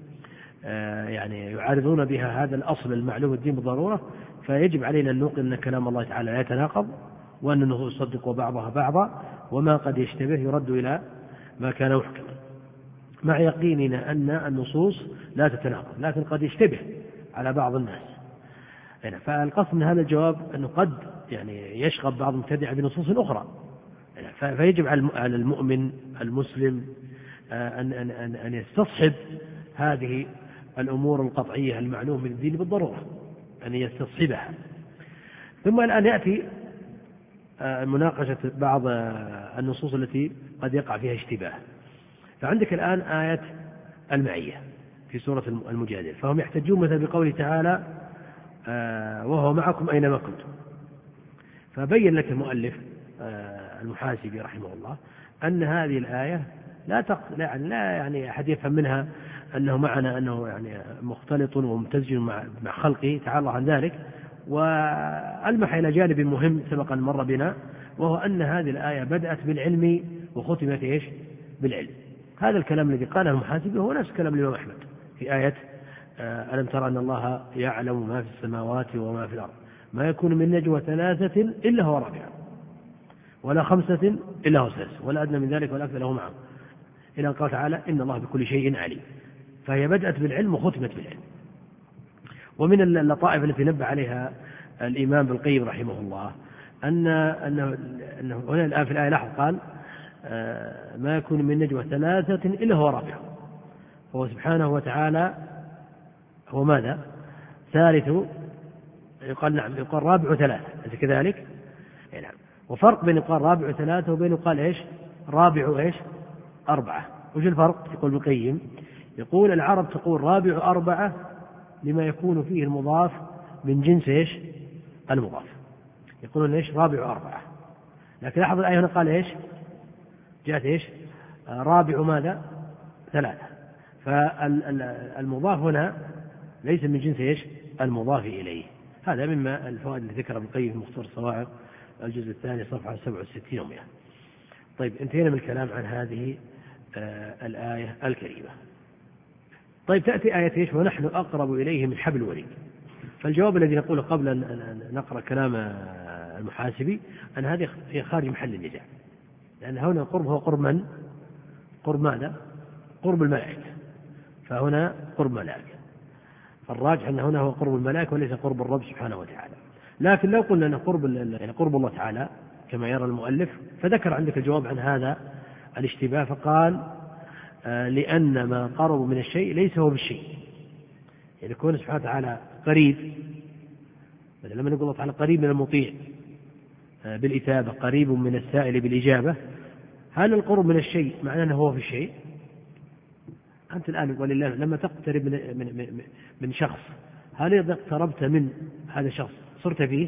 يعارضون بها هذا الأصل المعلوم الدين بالضرورة، فيجب علينا أن نوقن أن كلام الله تعالى لا يتناقض، وأن النصوص تصدق بعضها بعضا، وما قد يشتبه يرد إلى ما كان محكما، مع يقيننا أن النصوص لا تتناقض، لكن قد يشتبه على بعض الناس. فالقصد من هذا الجواب أنه قد يشغب بعض المبتدعة بنصوص أخرى، فيجب على المؤمن المسلم أن يستصحب هذه الأمور القطعية المعلومة من الدين بالضرورة، أن يستصحبها. ثم الآن يأتي مناقشة بعض النصوص التي قد يقع فيها اشتباه. فعندك الآن آية المعية في سورة المجادلة، فهم يحتجون مثلا بقوله تعالى: وهو معكم أينما كنتم. فبين لك المؤلف المحاسبي رحمه الله أن هذه الآية لا أحد يفهم منها أنه معنا، أنه مختلط وممتزج مع خلقه تعالى الله عن ذلك، وألمح إلى جانب مهم سبق أن مر بنا، وهو أن هذه الآية بدأت بالعلم وختمت بالعلم. هذا الكلام الذي قاله المحاسبي هو نفس كلام الإمام أحمد في آية: ألم ترى أن الله يعلم ما في السماوات وما في الأرض، ما يكون من نجوى 3 إلا هو رابعا، ولا 5 إلا هو سادس، ولا أدنى من ذلك ولا أكثر له معه، إلى أن قال تعالى: إن الله بكل شيء عليم. فهي بدأت بالعلم وختمت بالعلم. ومن اللطائف التي نبه عليها الإمام ابن القيم رحمه الله أنه هنا الآن في الآية لاحظ قال ما يكون من نجوى ثلاثة إلا هو رابعهم. هو سبحانه وتعالى هو ماذا؟ ثالث، يقال نعم يقال رابع ثلاثة، أليس كذلك؟ نعم. وفرق بين يقال رابع ثلاثة وبين يقال إيش؟ رابع إيش؟ أربعة. وش الفرق؟ يقول ابن القيم يقول العرب تقول رابع أربعة لما يكون فيه المضاف من جنس إيش؟ المضاف، يقولون إيش؟ رابع أربعة. لكن لاحظ الآية هنا قال إيش؟ جاءت إيش؟ رابع ماذا؟ ثلاثة. فالمضاف هنا ليس من جنس إيش؟ المضاف إليه. هذا مما الفوائد التي ذكر ابن القيم في مختصر الصواعق الجزء الثاني صفحة 67 و100. طيب انتهينا من الكلام عن هذه الآية الكريمة. طيب تأتي آية إيش؟ ونحن أقرب إليه من حبل الوريد. فالجواب الذي نقوله قبل أن نقرأ كلام المحاسبي أن هذه هي خارج محل النزاع، لأن هنا القرب هو قرب من؟ قرب ماذا؟ قرب الملائكة. فهنا قرب ملائكة، فالراجح أن هنا هو قرب الملائكة وليس قرب الرب سبحانه وتعالى. لكن لو قلنا أن قرب الله تعالى كما يرى المؤلف، فذكر عندك الجواب عن هذا الاشتباه فقال لأن ما قرب من الشيء ليس هو بالشيء. يعني كون سبحانه وتعالى قريب، لما نقول الله تعالى قريب من المطيع بالإثابة، قريب من السائل بالإجابة، هل القرب من الشيء معناه أنه هو في الشيء؟ أنت الآن ولله لما تقترب من شخص، هل إذا اقتربت من هذا الشخص صرت فيه؟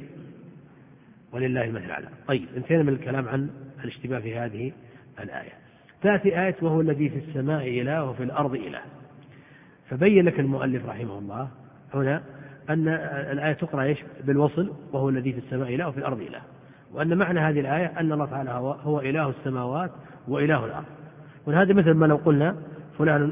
ولله المثل الأعلى. طيب انتهينا من الكلام عن الاشتباه في هذه الآية. تأتي آية وهو الذي في السماء إله وفي الأرض إله. فبين لك المؤلف رحمه الله هنا أن الآية تقرأ إيش؟ بالوصل، وهو الذي في السماء إله وفي الأرض إله، وأن معنى هذه الآية أن الله تعالى هو إله السماوات وإله الأرض. وهذا مثل ما لو قلنا فلان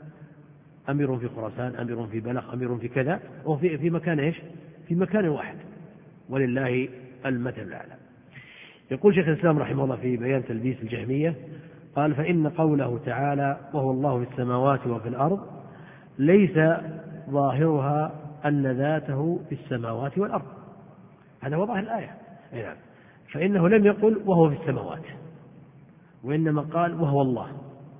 أمير في خراسان، أمير في بلخ، أمير في كذا، وهو في مكان إيش؟ في مكان واحد، ولله المثل الأعلى. يقول شيخ الإسلام رحمه الله في بيان تلبيس الجهمية قال فإن قوله تعالى وهو الله في السماوات وفي الأرض ليس ظاهرها أن ذاته في السماوات والأرض. هذا هو ظاهر الآية. نعم. فإنه لم يقل وهو في السماوات، وإنما قال وهو الله،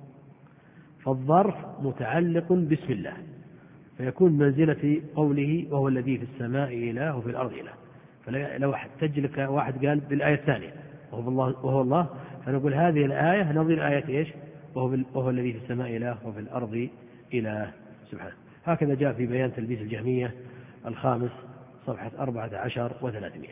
فالظرف متعلق باسم الله، فيكون منزلة قوله وهو الذي في السماء إله وفي الأرض إله. فلو احتج لك واحد قال بالآية الثانية وهو الله، فنقول هذه الآية نظير آية إيش؟ وهو الذي في السماء إله وفي الأرض إله سبحانه. هكذا جاء في بيان تلبيس الجهمية الخامس صفحة 14 و300.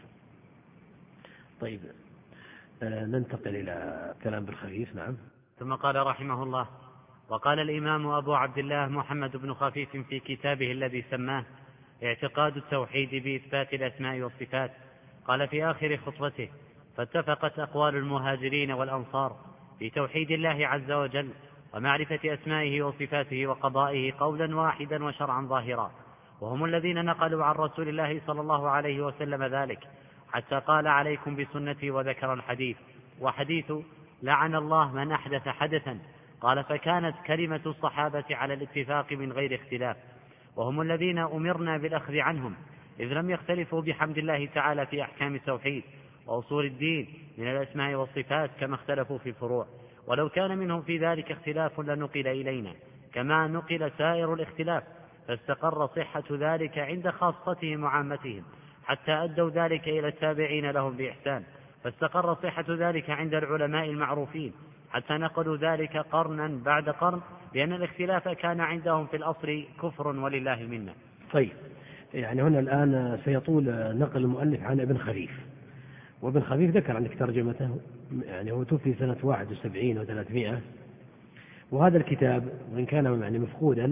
طيب ننتقل إلى كلام بالخفيف. نعم. ثم قال رحمه الله وقال الإمام أبو عبد الله محمد بن خفيف في كتابه الذي سماه اعتقاد التوحيد بإثبات الأسماء والصفات، قال في آخر خطبته فاتفقت أقوال المهاجرين والأنصار في توحيد الله عز وجل ومعرفة أسمائه وصفاته وقضائه قولا واحدا وشرعا ظاهرا، وهم الذين نقلوا عن رسول الله صلى الله عليه وسلم ذلك حتى قال عليكم بسنتي وذكر الحديث، وحديث لعن الله من أحدث حدثا، قال فكانت كلمة الصحابة على الاتفاق من غير اختلاف، وهم الذين أمرنا بالأخذ عنهم إذ لم يختلفوا بحمد الله تعالى في أحكام التوحيد وأصول الدين من الأسماء والصفات كما اختلفوا في الفروع، ولو كان منهم في ذلك اختلاف لنقل إلينا كما نقل سائر الاختلاف، فاستقر صحة ذلك عند خاصتهم وعامتهم حتى أدوا ذلك إلى التابعين لهم بإحسان، فاستقر صحة ذلك عند العلماء المعروفين حتى نقلوا ذلك قرنا بعد قرن، لأن الاختلاف كان عندهم في الأصل كفر ولله منا. طيب يعني هنا الآن سيطول نقل المؤلف عن ابن خفيف، وابن خفيف ذكر عندك ترجمته، يعني هو توفي سنة 71 و300، وهذا الكتاب وإن كان يعني مفقودا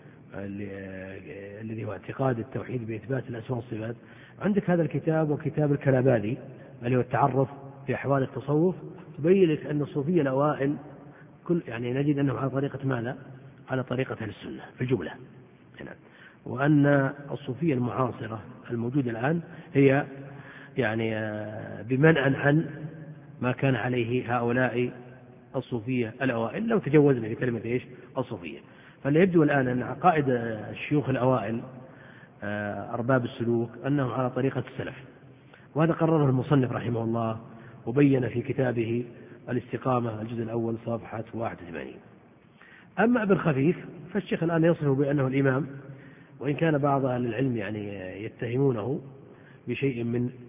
الذي هو اعتقاد التوحيد بإثبات الأسماء والصفات، عندك هذا الكتاب وكتاب الكلابادي اللي هو التعرف في أحوال التصوف، تبين لك أن الصوفية الأوائل كل يعني نجد أنهم على طريقة ماذا؟ على طريقة أهل السنة في الجملة، وأن الصوفية المعاصرة الموجودة الآن هي يعني بمنأ عن ما كان عليه هؤلاء الصوفية الأوائل لو تجوزنا في كلمة إيش؟ الصوفية. فاللي يبدو الآن أن عقائد الشيوخ الأوائل أرباب السلوك أنهم على طريقة السلف، وهذا قرره المصنف رحمه الله وبين في كتابه الاستقامة الجزء الأول صفحة 81. أما ابن خفيف فالشيخ الآن يصفه بأنه الإمام، وإن كان بعض أهل العلم يعني يتهمونه بشيء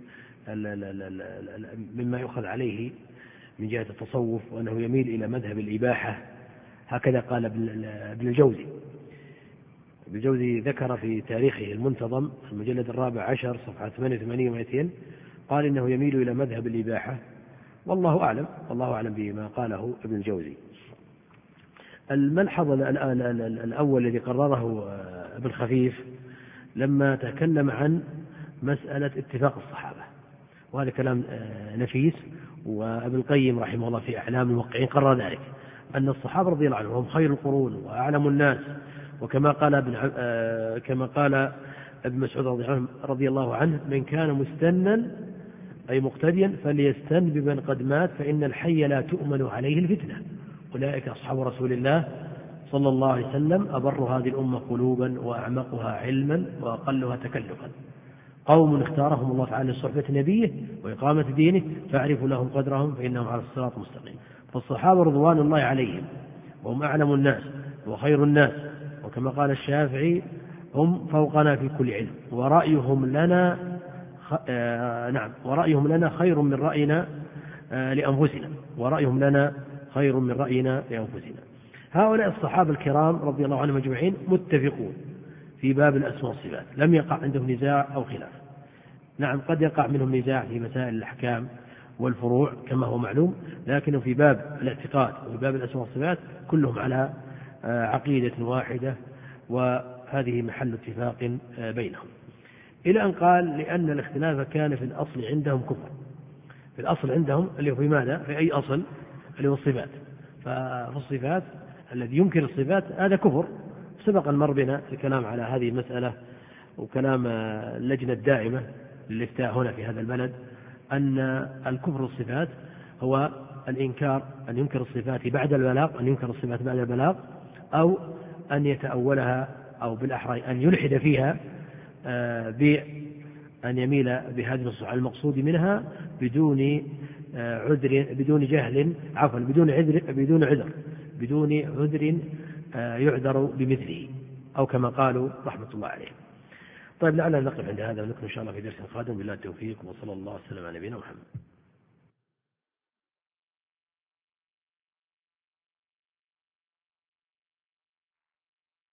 مما يؤخذ عليه من جهة التصوف، وأنه يميل إلى مذهب الإباحة، هكذا قال ابن الجوزي. ابن الجوزي ذكر في تاريخه المنتظم المجلد 14 صفحة 88 و200 قال إنه يميل إلى مذهب الإباحة، والله أعلم بما قاله ابن الجوزي. الملحظ الأول الذي قرره ابن خفيف لما تكلم عن مسألة اتفاق الصحابة، وهذا كلام نفيس، وابن القيم رحمه الله في أعلام الموقعين قرر ذلك، أن الصحابة رضي الله عنهم هم خير القرون وأعلم الناس، وكما قال ابن مسعود رضي الله عنه من كان مستنا أي مقتديا فليستن بمن قد مات فإن الحي لا تؤمن عليه الفتنة. أولئك أصحاب رسول الله صلى الله عليه وسلم أبر هذه الأمة قلوبا وأعمقها علما وأقلها تكلفا، قوم اختارهم الله تعالى لصحبة نبيه وإقامة دينه فاعرفوا لهم قدرهم فإنهم على الصراط المستقيم. فالصحابة رضوان الله عليهم وهم أعلم الناس وخير الناس، وكما قال الشافعي هم فوقنا في كل علم، ورأيهم لنا خير من رأينا لأنفسنا. هؤلاء الصحابة الكرام رضي الله عنهم أجمعين متفقون في باب الأسماء والصفات، لم يقع عندهم نزاع أو خلاف. نعم قد يقع منهم نزاع في مسائل الأحكام والفروع كما هو معلوم، لكن في باب الاعتقاد وفي باب الأسماء والصفات كلهم على عقيدة واحدة، وهذه محل اتفاق بينهم، إلى أن قال لأن الاختلاف كان في الأصل عندهم كفر. في الأصل عندهم اللي هو في ماذا؟ في أي أصل؟ اللي هو الصفات. ففي الصفات الذي ينكر الصفات هذا كفر. سبق المر بنا الكلام على هذه المسألة، وكلام اللجنة الدائمة للإفتاء هنا في هذا البلد، أن الكفر الصفات هو الإنكار، أن ينكر الصفات بعد البلاغ، أو أن يتأولها، أو بالأحرى أن يلحد فيها بأن يميل بهذه النصوص على المقصود منها بدون عذر يعذر بمثله، أو كما قالوا رحمة الله عليه. طيب لعلنا نقف عند هذا ونكمل إن شاء الله في درس قادم، بالله التوفيق، وصلى الله وسلم على نبينا محمد.